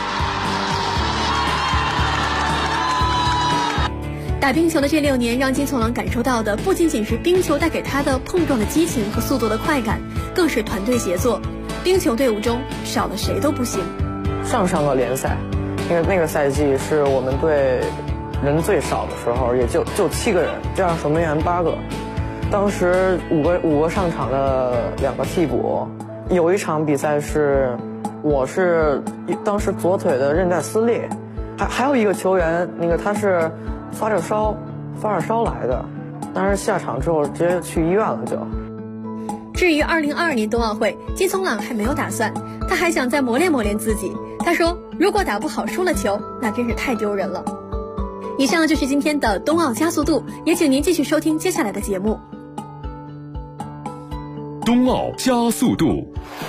Speaker 12: 打冰球的这6年，让金聪朗感受到的不仅仅是冰球带给他的碰撞的激情和速度的快感，更是团队协作。冰球队伍中少了谁都不行。
Speaker 13: 上个联赛，那个赛季是我们队人最少的时候，也就7个人，这样守门员8个。当时五个上场的2个替补。有一场比赛是我是当时左腿的韧带撕裂，还有一个球员，他是发着烧来的，但是下场之后直接去医院了就。
Speaker 12: 至于2022年冬奥会，金聪朗还没有打算，他还想再磨练自己。他说，如果打不好输了球，那真是太丢人了。以上就是今天的冬奥加速度，也请您继续收听接下来的节目。
Speaker 1: 冬奥加速度。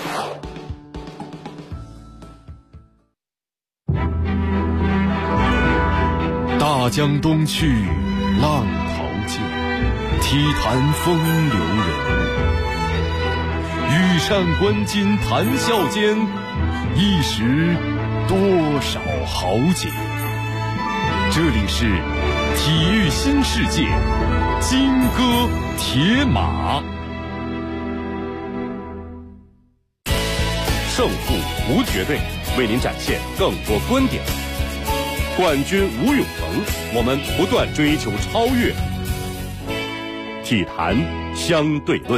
Speaker 1: 大江东去，浪淘尽，体坛风流人物。羽扇纶巾谈笑间，一时多少豪杰。这里是体育新世界，金戈铁马。胜负无绝对，为您展现更多观点。冠军无永恒，我们不断追求超越。体坛相对论。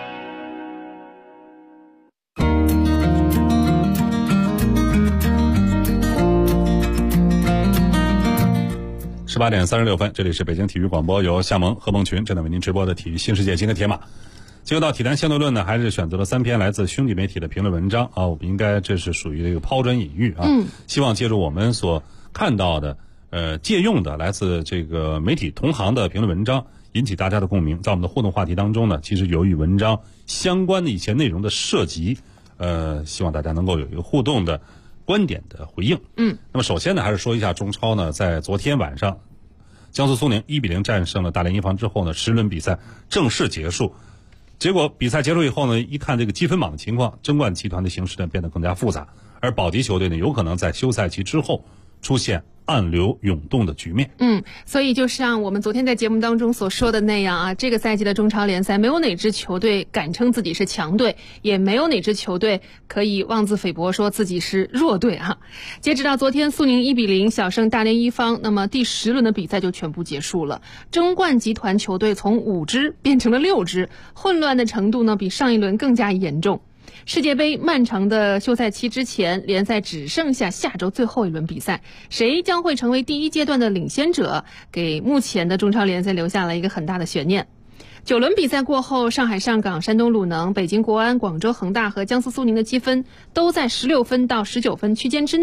Speaker 5: 18点36分，这里是北京体育广播，由夏萌、何梦群正在为您直播的体育新世界金戈铁马。进入到体坛相对论呢，还是选择了3篇来自兄弟媒体的评论文章啊，我们应该这是属于这个抛砖引玉啊，希望借助我们所看到的借用的来自这个媒体同行的评论文章，引起大家的共鸣。在我们的互动话题当中呢，其实有与文章相关的一些内容的涉及，希望大家能够有一个互动的观点的回应。那么首先呢，还是说一下中超呢，在昨天晚上江苏苏宁1-0战胜了大连一方之后呢，10轮比赛正式结束。结果比赛结束以后呢，一看这个积分榜的情况，争冠集团的形势呢变得更加复杂，而保级球队呢有可能在休赛期之后出现暗流涌动的局面。
Speaker 4: 所以就像我们昨天在节目当中所说的那样啊，这个赛季的中超联赛没有哪支球队敢称自己是强队，也没有哪支球队可以妄自菲薄说自己是弱队啊。截止到昨天，苏宁1-0小胜大连一方，那么第10轮的比赛就全部结束了。争冠集团球队从5支变成了6支，混乱的程度呢比上一轮更加严重。世界杯漫长的休赛期之前，联赛只剩下下周最后一轮比赛，谁将会成为第一阶段的领先者，给目前的中超联赛留下了一个很大的悬念。9轮比赛过后，上海上港、山东鲁能、北京国安、广州恒大和江苏苏宁的积分都在16分到19分区间之内。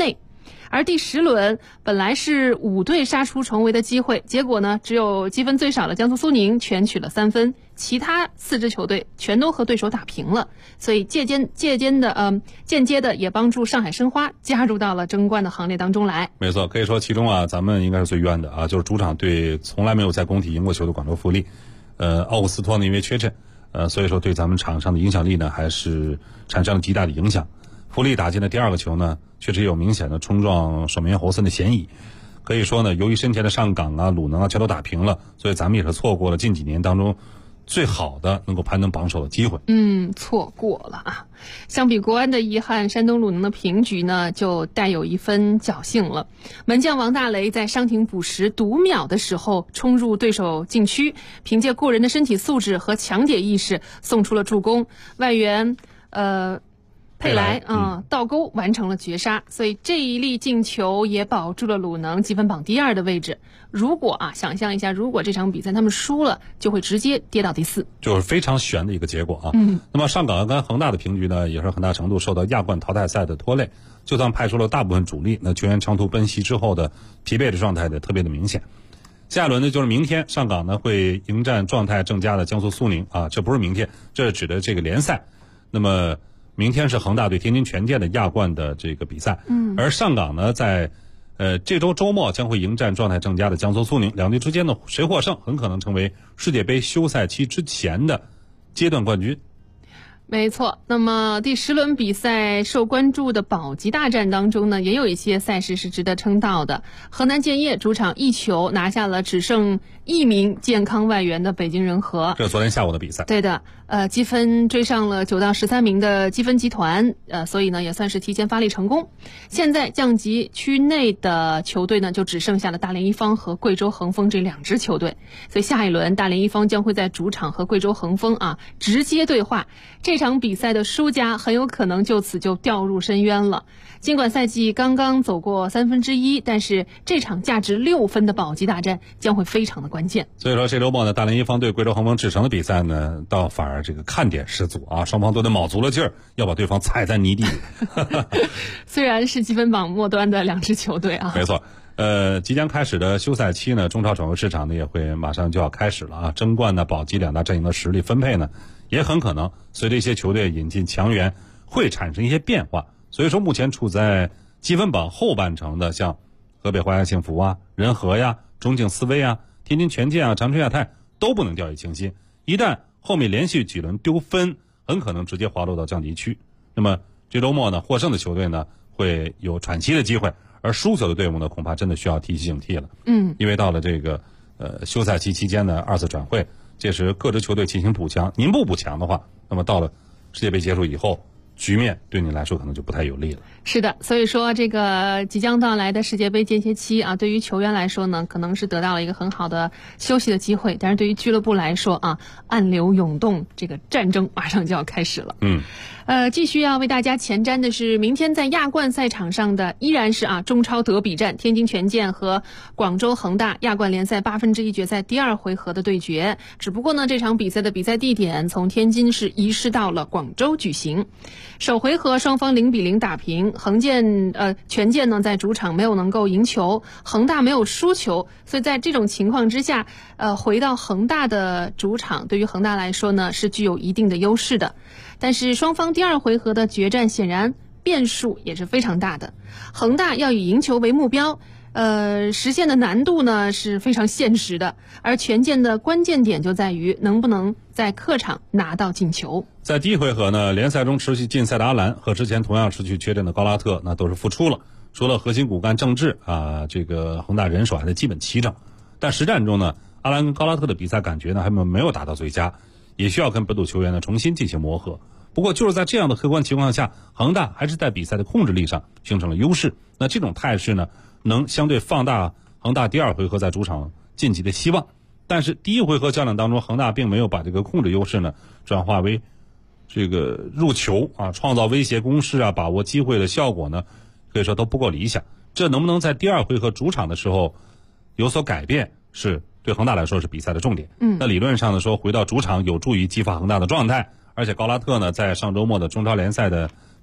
Speaker 4: 而第10轮本来是5队杀出重围的机会，结果呢，只有积分最少的江苏苏宁全取了3分，其他4支球队全都和对手打平了，所以间接的也帮助上海申花加入到了争冠的行列当中来。
Speaker 5: 没错，可以说其中啊，咱们应该是最冤的啊，就是主场对从来没有在工体赢过球的广州富力，奥古斯托呢因为缺阵，所以说对咱们场上的影响力呢还是产生了极大的影响。富力打进的第2个球呢，确实有明显的冲撞守门员侯森的嫌疑。可以说呢，由于身前的上港啊、鲁能啊全都打平了，所以咱们也是错过了近几年当中最好的能够攀登榜首的机会。
Speaker 4: 错过了啊！相比国安的遗憾，山东鲁能的平局呢，就带有一分侥幸了。门将王大雷在伤停补时读秒的时候冲入对手禁区，凭借过人的身体素质和抢点意识送出了助攻，外援佩莱倒钩完成了绝杀，所以这一粒进球也保住了鲁能积分榜第2的位置。如果想象一下，如果这场比赛他们输了，就会直接跌到第4，
Speaker 5: 就是非常悬的一个结果啊。那么上港跟恒大的平局呢，也是很大程度受到亚冠淘汰赛的拖累，就算派出了大部分主力，那球员长途奔袭之后的疲惫的状态的特别的明显。下一轮呢，就是明天上港呢会迎战状态正佳的江苏苏宁啊，这不是明天，这是指的这个联赛。那么明天是恒大对天津权健的亚冠的这个比赛，而上港呢在这周末将会迎战状态正佳的江苏苏宁，两队之间的谁获胜很可能成为世界杯休赛期之前的阶段冠军。
Speaker 4: 没错，那么第10轮比赛受关注的保级大战当中呢，也有一些赛事是值得称道的。河南建业主场1球拿下了只剩1名健康外援的北京人和，
Speaker 5: 这是昨天下午的比赛。
Speaker 4: 对的，积分追上了9到13名的积分集团，所以呢也算是提前发力成功。现在降级区内的球队呢就只剩下了大连一方和贵州恒丰这2支球队，所以下一轮大连一方将会在主场和贵州恒丰直接对话。这场比赛的输家很有可能就此就掉入深渊了。尽管赛季刚刚走过1/3，但是这场价值6分的保级大战将会非常的关键。
Speaker 5: 所以说这周末呢，大连一方对贵州恒丰智诚的比赛呢，倒反而这个看点十足啊，双方都得卯足了劲儿，要把对方踩在泥地里。
Speaker 4: 虽然是积分榜末端的2支球队啊，
Speaker 5: 没错。即将开始的休赛期呢，中超转会市场呢也会马上就要开始了啊，争冠呢、保级2大阵营的实力分配呢，也很可能随着一些球队引进强援会产生一些变化。所以说目前处在积分榜后半程的像河北华夏幸福啊、人和呀、中景斯威啊、天津权健啊、长春亚泰都不能掉以轻心，一旦后面连续几轮丢分，很可能直接滑落到降级区。那么这周末呢，获胜的球队呢会有喘息的机会，而输球的队伍呢恐怕真的需要提起警惕了。因为到了这个休赛期期间的2次转会，届时各支球队进行补强，您不补强的话，那么到了世界杯结束以后，局面对你来说可能就不太有利了。
Speaker 4: 是的，所以说这个即将到来的世界杯间歇期啊，对于球员来说呢，可能是得到了一个很好的休息的机会，但是对于俱乐部来说啊，暗流涌动，这个战争马上就要开始了。继续要为大家前瞻的是明天在亚冠赛场上的依然是中超德比战，天津权健和广州恒大亚冠联赛1/8决赛第2回合的对决。只不过呢，这场比赛的比赛地点从天津是移师到了广州举行。首回合双方0-0打平，权健呢在主场没有能够赢球，恒大没有输球，所以在这种情况之下，回到恒大的主场，对于恒大来说呢是具有一定的优势的。但是双方第2回合的决战显然变数也是非常大的，恒大要以赢球为目标，实现的难度呢是非常现实的，而权健的关键点就在于能不能在客场拿到进球。
Speaker 5: 在第1回合呢，联赛中持续禁赛的阿兰和之前同样持续缺阵的高拉特那都是复出了，除了核心骨干郑智这个恒大人手还在基本齐整，但实战中呢，阿兰跟高拉特的比赛感觉呢还没有达到最佳，也需要跟本土球员呢重新进行磨合。不过就是在这样的客观情况下，恒大还是在比赛的控制力上形成了优势，那这种态势呢能相对放大恒大第2回合在主场晋级的希望。但是第1回合较量当中，恒大并没有把这个控制优势呢转化为这个入球创造威胁攻势把握机会的效果呢，可以说都不够理想。这能不能在第2回合主场的时候有所改变，是对恒大来说是比赛的重点。那理论上的说，回到主场有助于激发恒大的状态，而且高拉特呢在上周末的中超联赛的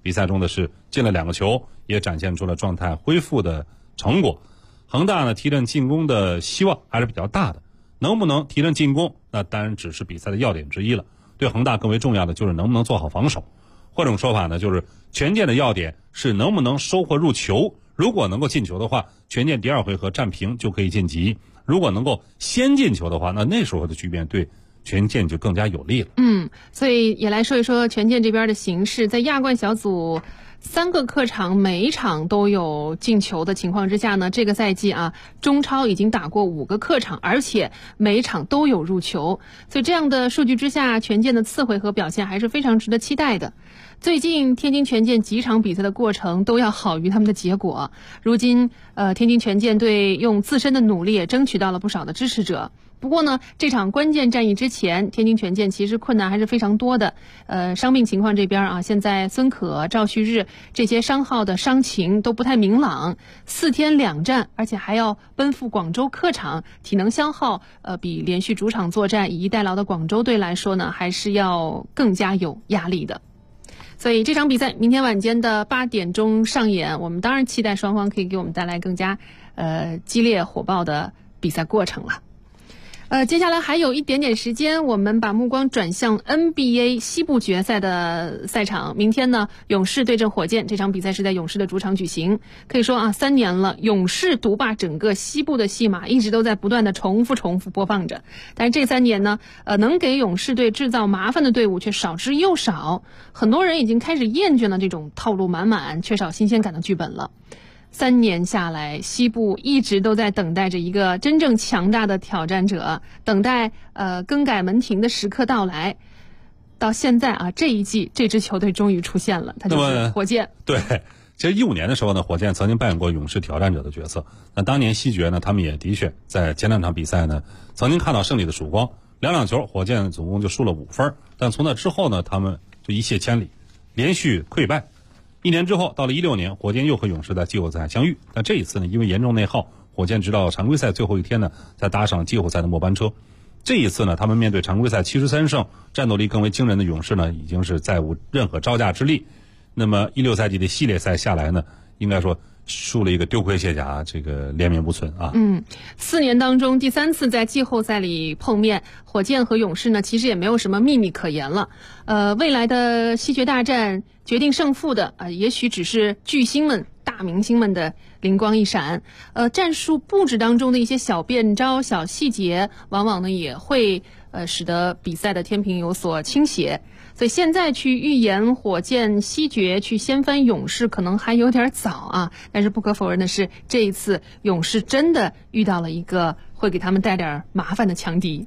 Speaker 5: 比赛中的是进了2个球，也展现出了状态恢复的成果。恒大呢提振进攻的希望还是比较大的，能不能提振进攻，那当然只是比赛的要点之一了。对恒大更为重要的就是能不能做好防守。换种说法呢，就是权健的要点是能不能收获入球。如果能够进球的话，权健第2回合战平就可以晋级；如果能够先进球的话，那时候的局面对权健就更加有利了。
Speaker 4: 所以也来说一说权健这边的形势。在亚冠小组3个客场每一场都有进球的情况之下呢，这个赛季啊，中超已经打过5个客场，而且每一场都有入球。所以这样的数据之下，权健的次回合表现还是非常值得期待的。最近天津权健几场比赛的过程都要好于他们的结果。如今天津权健队用自身的努力也争取到了不少的支持者。不过呢，这场关键战役之前，天津权健其实困难还是非常多的。伤病情况这边啊，现在孙可、赵旭日这些伤号的伤情都不太明朗，4天2战，而且还要奔赴广州客场，体能消耗比连续主场作战以逸待劳的广州队来说呢，还是要更加有压力的。所以这场比赛明天晚间的8点钟上演，我们当然期待双方可以给我们带来更加激烈火爆的比赛过程了。接下来还有一点点时间，我们把目光转向 NBA 西部决赛的赛场。明天呢，勇士对阵火箭，这场比赛是在勇士的主场举行。可以说啊，3年了，勇士独霸整个西部的戏码一直都在不断的重复播放着。但是这3年呢，能给勇士队制造麻烦的队伍却少之又少，很多人已经开始厌倦了这种套路满满、缺少新鲜感的剧本了。3年下来，西部一直都在等待着一个真正强大的挑战者，等待更改门庭的时刻到来。到现在啊，这一季这支球队终于出现了，它就是火箭。
Speaker 5: 对，其实15年的时候呢，火箭曾经扮演过勇士挑战者的角色。那当年西决呢，他们也的确在前2场比赛呢，曾经看到胜利的曙光。2场球，火箭总共就输了5分，但从那之后呢，他们就一泻千里，连续溃败。1年之后，到了16年，火箭又和勇士在季后赛相遇。但这一次呢，因为严重内耗，火箭直到常规赛最后一天呢，才搭上季后赛的末班车。这一次呢，他们面对常规赛73胜、战斗力更为惊人的勇士呢，已经是再无任何招架之力。那么16赛季的系列赛下来呢，应该说输了一个丢盔卸甲，这个连绵不存啊。
Speaker 4: 4年当中第3次在季后赛里碰面，火箭和勇士呢，其实也没有什么秘密可言了。未来的西决大战决定胜负的也许只是巨星们、大明星们的灵光一闪。战术布置当中的一些小变招、小细节，往往呢也会使得比赛的天平有所倾斜。所以现在去预言火箭西决去掀翻勇士可能还有点早啊，但是不可否认的是，这一次勇士真的遇到了一个会给他们带点麻烦的强敌。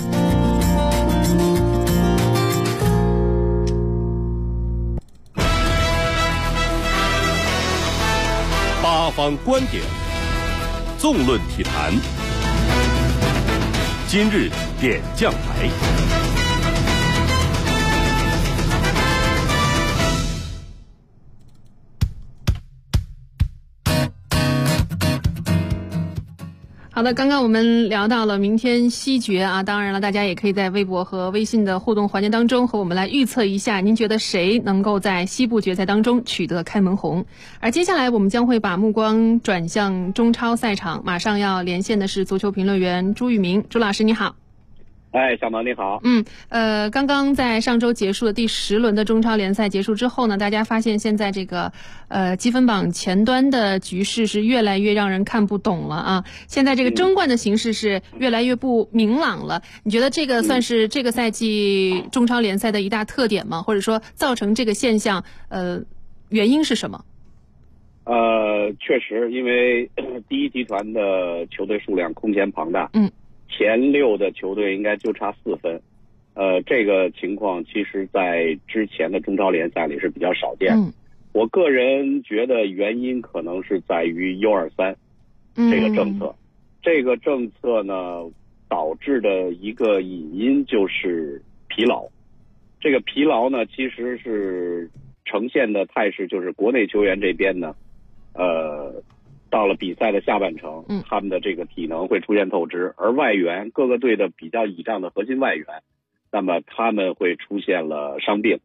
Speaker 1: 八方观点，纵论体坛，今日点将台。
Speaker 4: 好的，刚刚我们聊到了明天西决啊，当然了，大家也可以在微博和微信的互动环节当中和我们来预测一下，您觉得谁能够在西部决赛当中取得开门红？而接下来我们将会把目光转向中超赛场，马上要连线的是足球评论员朱玉明，朱老师你好。
Speaker 14: 小毛你好。
Speaker 4: 刚刚在上周结束的第10轮的中超联赛结束之后呢，大家发现现在这个积分榜前端的局势是越来越让人看不懂了啊！现在这个争冠的形势是越来越不明朗了。你觉得这个算是这个赛季中超联赛的一大特点吗？或者说造成这个现象原因是什么？
Speaker 14: 确实，因为第一集团的球队数量空前庞大。前6的球队应该就差4分，这个情况其实在之前的中超联赛里是比较少见。我个人觉得原因可能是在于 U23 这个政策。这个政策呢，导致的一个隐因就是疲劳。这个疲劳呢，其实是呈现的态势，就是国内球员这边呢，到了比赛的下半程，他们的这个体能会出现透支，而外援各个队的比较倚仗的核心外援，那么他们会出现了伤病。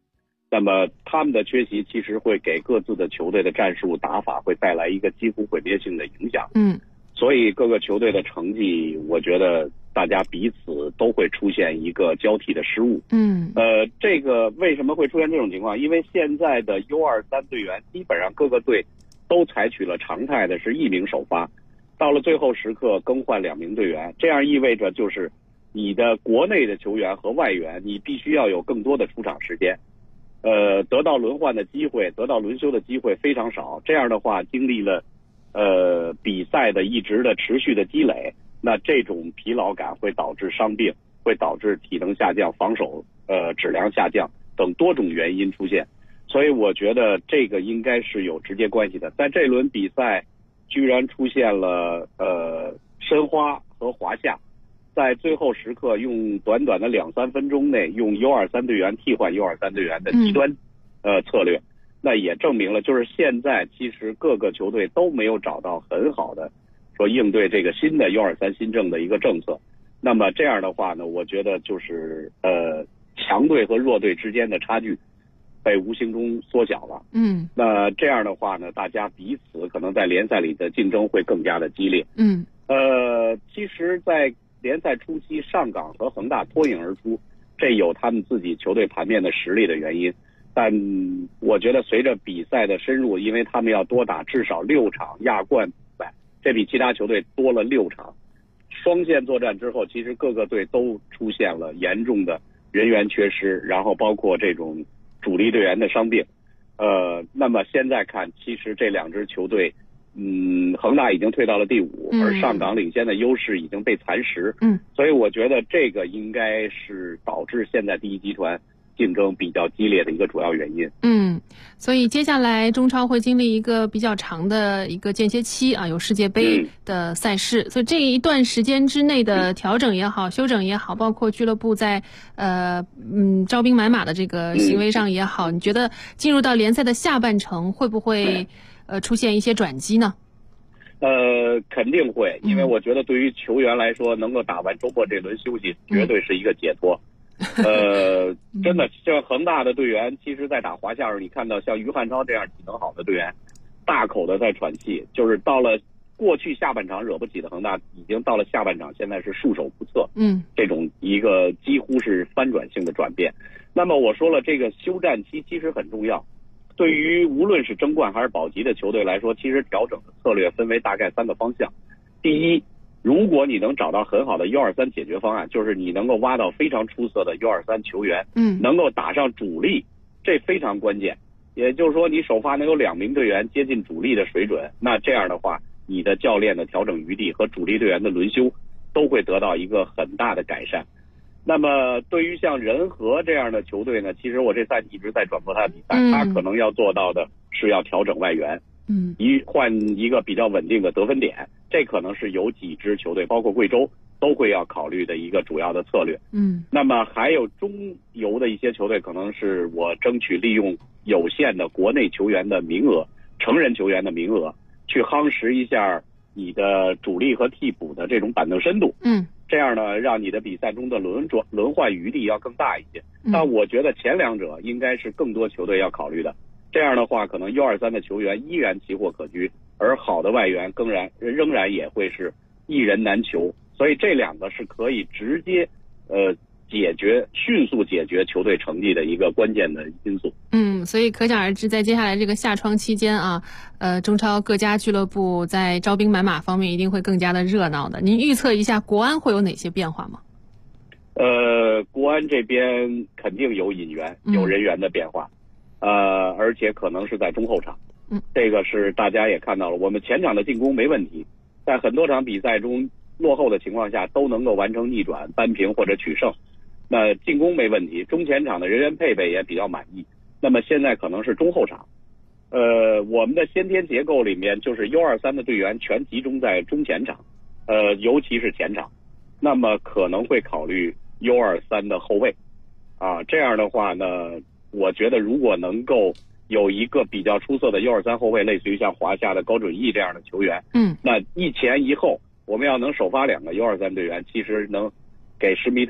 Speaker 14: 那么他们的缺席其实会给各自的球队的战术打法会带来一个几乎毁灭性的影响。所以各个球队的成绩，我觉得大家彼此都会出现一个交替的失误。这个为什么会出现这种情况？因为现在的 U23 队员基本上各个队都采取了常态的是1名首发，到了最后时刻更换2名队员，这样意味着就是你的国内的球员和外援，你必须要有更多的出场时间，得到轮换的机会，得到轮休的机会非常少。这样的话，经历了比赛的一直的持续的积累，那这种疲劳感会导致伤病，会导致体能下降、防守质量下降等多种原因出现。所以我觉得这个应该是有直接关系的。在这轮比赛居然出现了申花和华夏在最后时刻用短短的2-3分钟内用 U23 队员替换 U23 队员的极端策略，那也证明了就是现在其实各个球队都没有找到很好的说应对这个新的 U23 新政的一个政策。那么这样的话呢，我觉得就是强队和弱队之间的差距被无形中缩小了。那这样的话呢，大家彼此可能在联赛里的竞争会更加的激烈。其实在联赛初期，上港和恒大脱颖而出，这有他们自己球队盘面的实力的原因。但我觉得随着比赛的深入，因为他们要多打至少6场亚冠比赛，这比其他球队多了6场。双线作战之后，其实各个队都出现了严重的人员缺失，然后包括这种主力队员的伤病。那么现在看，其实这2支球队，恒大已经退到了第5，而上港领先的优势已经被蚕食。所以我觉得这个应该是导致现在第一集团竞争比较激烈的一个主要原因。
Speaker 4: 所以接下来中超会经历一个比较长的一个间歇期啊，有世界杯的赛事，所以这一段时间之内的调整也好、休整也好，包括俱乐部在招兵买马的这个行为上也好，你觉得进入到联赛的下半程会不会出现一些转机呢？
Speaker 14: 肯定会，因为我觉得对于球员来说，能够打完周末这轮休息，绝对是一个解脱。真的，像恒大的队员，其实在打华夏时，你看到像于汉超这样体能好的队员，大口的在喘气，就是到了过去下半场惹不起的恒大，已经到了下半场，现在是束手无策。这种一个几乎是翻转性的转变。那么我说了，这个休战期其实很重要。对于无论是争冠还是保级的球队来说，其实调整的策略分为大概3个方向。第一，如果你能找到很好的 U23 解决方案，就是你能够挖到非常出色的 U23 球员，能够打上主力，这非常关键。也就是说，你首发能有2名队员接近主力的水准，那这样的话，你的教练的调整余地和主力队员的轮休都会得到一个很大的改善。那么对于像人和这样的球队呢，其实我这赛季一直在转播他的比赛，他可能要做到的是要调整外援，换一个比较稳定的得分点，这可能是有几支球队，包括贵州都会要考虑的一个主要的策略。那么还有中游的一些球队，可能是我争取利用有限的国内球员的名额，成人球员的名额，去夯实一下你的主力和替补的这种板凳深度。这样呢，让你的比赛中的轮换余地要更大一些。但我觉得前2者应该是更多球队要考虑的。这样的话，可能 U23 的球员依然奇货可居，而好的外援仍然也会是一人难求。所以这2个是可以直接迅速解决球队成绩的一个关键的因素。
Speaker 4: 所以可想而知，在接下来这个夏窗期间啊，中超各家俱乐部在招兵买马方面一定会更加的热闹的。您预测一下国安会有哪些变化吗？
Speaker 14: 国安这边肯定有引援，有人员的变化，而且可能是在中后场。这个是大家也看到了，我们前场的进攻没问题，在很多场比赛中落后的情况下都能够完成逆转、扳平或者取胜。那进攻没问题，中前场的人员配备也比较满意。那么现在可能是中后场，我们的先天结构里面就是 U23 的队员全集中在中前场，尤其是前场。那么可能会考虑 U23 的后卫，这样的话呢，我觉得如果能够有一个比较出色的 U23 后卫，类似于像华夏的高准翼这样的球员，那一前一后，我们要能首发2个 U23 队员，其实能给施密特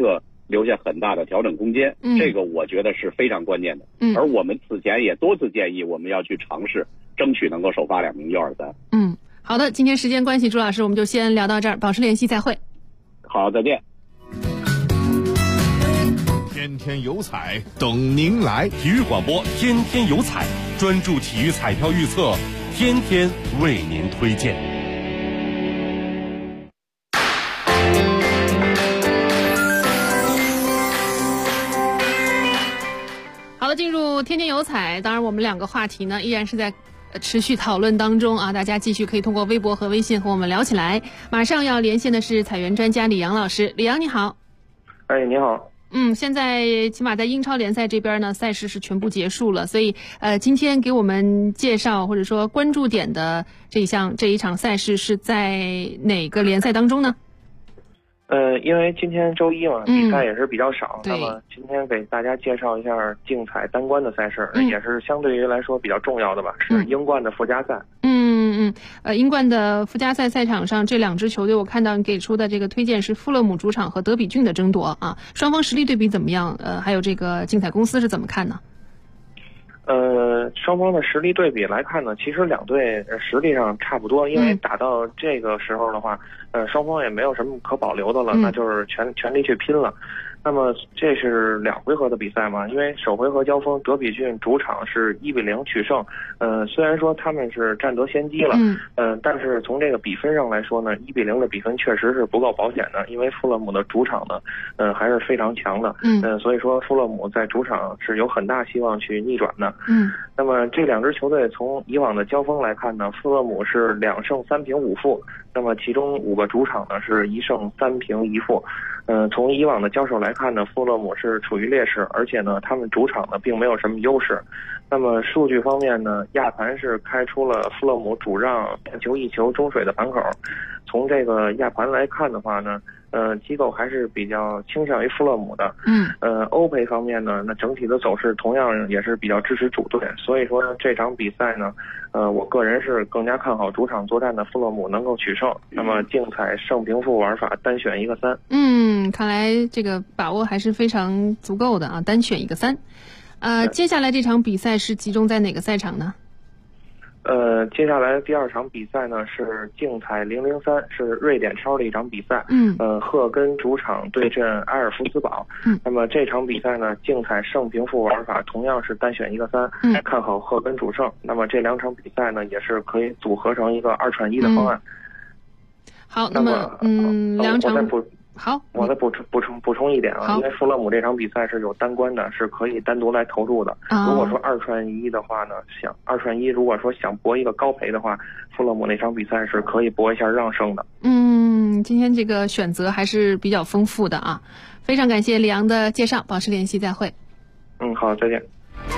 Speaker 14: 留下很大的调整空间。这个我觉得是非常关键的。而我们此前也多次建议我们要去尝试，争取能够首发2名123。
Speaker 4: 好的，今天时间关系，朱老师我们就先聊到这儿，保持联系，再会。
Speaker 14: 好，再见。
Speaker 15: 天天有彩等您来，
Speaker 1: 体育广播天天有彩，专注体育彩票预测，天天为您推荐。
Speaker 4: 好了，进入天天有彩，当然我们2个话题呢依然是在持续讨论当中啊，大家继续可以通过微博和微信和我们聊起来。马上要连线的是彩源专家李阳老师，李阳你好。
Speaker 16: 你好。
Speaker 4: 现在起码在英超联赛这边呢，赛事是全部结束了，所以今天给我们介绍或者说关注点的这一场赛事是在哪个联赛当中呢？
Speaker 16: 因为今天周一嘛，比赛也是比较少，那么今天给大家介绍一下竞彩单冠的赛事，也是相对于来说比较重要的吧，是英冠的附加赛。
Speaker 4: 英冠的附加赛赛场上，这2支球队我看到你给出的这个推荐是富勒姆主场和德比郡的争夺啊，双方实力对比怎么样？还有这个竞彩公司是怎么看呢？
Speaker 16: 双方的实力对比来看呢，其实2队实力上差不多，因为打到这个时候的话，双方也没有什么可保留的了，那就是全力去拼了。那么这是2回合的比赛嘛，因为首回合交锋，德比郡主场是1-0取胜。虽然说他们是占得先机了，但是从这个比分上来说呢，1-0的比分确实是不够保险的，因为富勒姆的主场呢，还是非常强的。所以说富勒姆在主场是有很大希望去逆转的。那么这2支球队从以往的交锋来看呢，富勒姆是2胜3平5负，那么其中5个主场呢是1胜3平1负。从以往的交手来看呢，富勒姆是处于劣势，而且呢他们主场呢并没有什么优势。那么数据方面呢，亚盘是开出了富勒姆主让2球1球中水的盘口。从这个亚盘来看的话呢，机构还是比较倾向于富勒姆的。欧赔方面呢，那整体的走势同样也是比较支持主队，所以说这场比赛呢，我个人是更加看好主场作战的富勒姆能够取胜。那么竞彩胜平负玩法单选1个3。
Speaker 4: 看来这个把握还是非常足够的啊，单选1个3。接下来这场比赛是集中在哪个赛场呢？
Speaker 16: 接下来第2场比赛呢是竞彩003，是瑞典超的一场比赛。赫根主场对阵埃尔夫斯堡。那么这场比赛呢，竞彩胜平负玩法同样是单选1个3，看好赫根主胜。那么这2场比赛呢，也是可以组合成一个2串1的方案。
Speaker 4: 好，那么2场。好，
Speaker 16: 我再补充一点啊，因为富勒姆这场比赛是有单冠的，是可以单独来投注的。如果说2串1的话呢，2串1如果说想博一个高赔的话，富勒姆那场比赛是可以博一下让胜的。
Speaker 4: 今天这个选择还是比较丰富的啊，非常感谢李阳的介绍，保持联系，再会。
Speaker 16: 好，再见。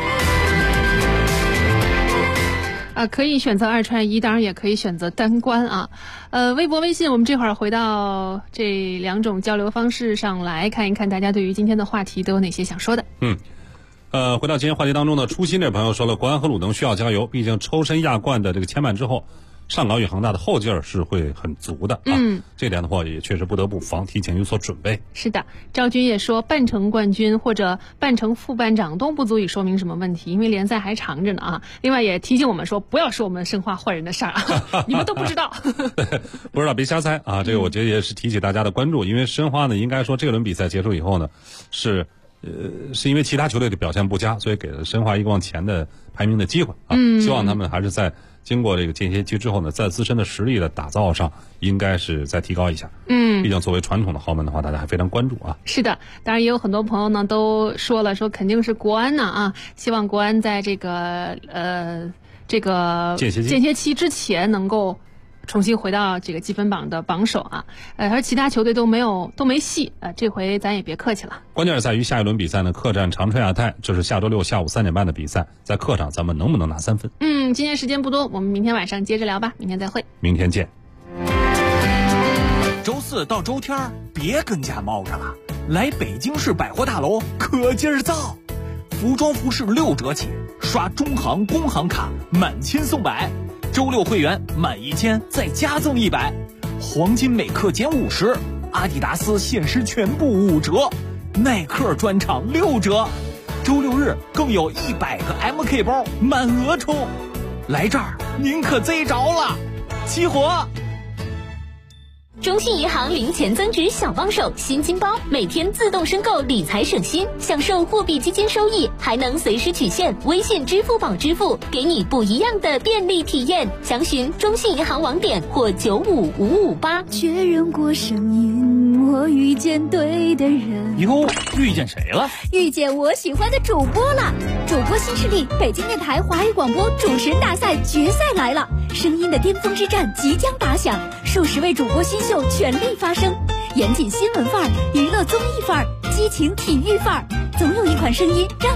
Speaker 4: 可以选择2串1，当然也可以选择单冠啊。微博、微信，我们这会儿回到这2种交流方式上来看一看，大家对于今天的话题都有哪些想说的。
Speaker 5: 回到今天话题当中呢，初心这朋友说了，国安和鲁能需要加油，毕竟抽身亚冠的这个牵绊之后，上港与恒大的后劲儿是会很足的啊。这点的话也确实不得不提前有所准备。
Speaker 4: 是的，赵军也说，半程冠军或者半程副班长都不足以说明什么问题，因为联赛还长着呢啊。另外也提醒我们说，不要说我们申花换人的事儿啊，你们都不知道。
Speaker 5: 不知道别瞎猜啊，这个我觉得也是提起大家的关注，因为申花呢，应该说这轮比赛结束以后呢，是因为其他球队的表现不佳，所以给了申花一个往前的排名的机会啊。希望他们还是在经过这个间歇期之后呢，在自身的实力的打造上，应该是再提高一下。毕竟作为传统的豪门的话，大家还非常关注啊。
Speaker 4: 是的，当然也有很多朋友呢都说了，说肯定是国安呢啊，希望国安在这个间歇期之前能够重新回到这个积分榜的榜首啊，而其他球队都没戏这回咱也别客气了。
Speaker 5: 关键是在于下一轮比赛呢，客战长春亚泰，这是下周6下午3点半的比赛，在客场咱们能不能拿3分？
Speaker 4: 今天时间不多，我们明天晚上接着聊吧，明天再会。
Speaker 5: 明天见。
Speaker 3: 周4到周天别跟家猫着了，来北京市百货大楼可劲儿造，服装服饰6折起，刷中行工行卡满千送100。周6会员满1000再加赠100，黄金每克减50，阿迪达斯限时全部5折，
Speaker 17: 耐克专场6折，周6日更有100个 MK 包满额抽，来这儿您可贼着了，齐活！
Speaker 18: 中信银行零钱增值小帮手新金包，每天自动申购理财省心，享受货币基金收益，还能随时取现，微信、支付宝支付，给你不一样的便利体验。详询中信银行网点或95558。
Speaker 10: 确认过声音，我遇见对的人。
Speaker 17: 哟，遇见谁了？
Speaker 10: 遇见我喜欢的主播了！主播新势力，北京电台华语广播主持人大赛决赛来了，声音的巅峰之战即将打响，数十位主播新秀全力发声，严谨新闻范儿，娱乐综艺范儿，激情体育范儿，总有一款声音让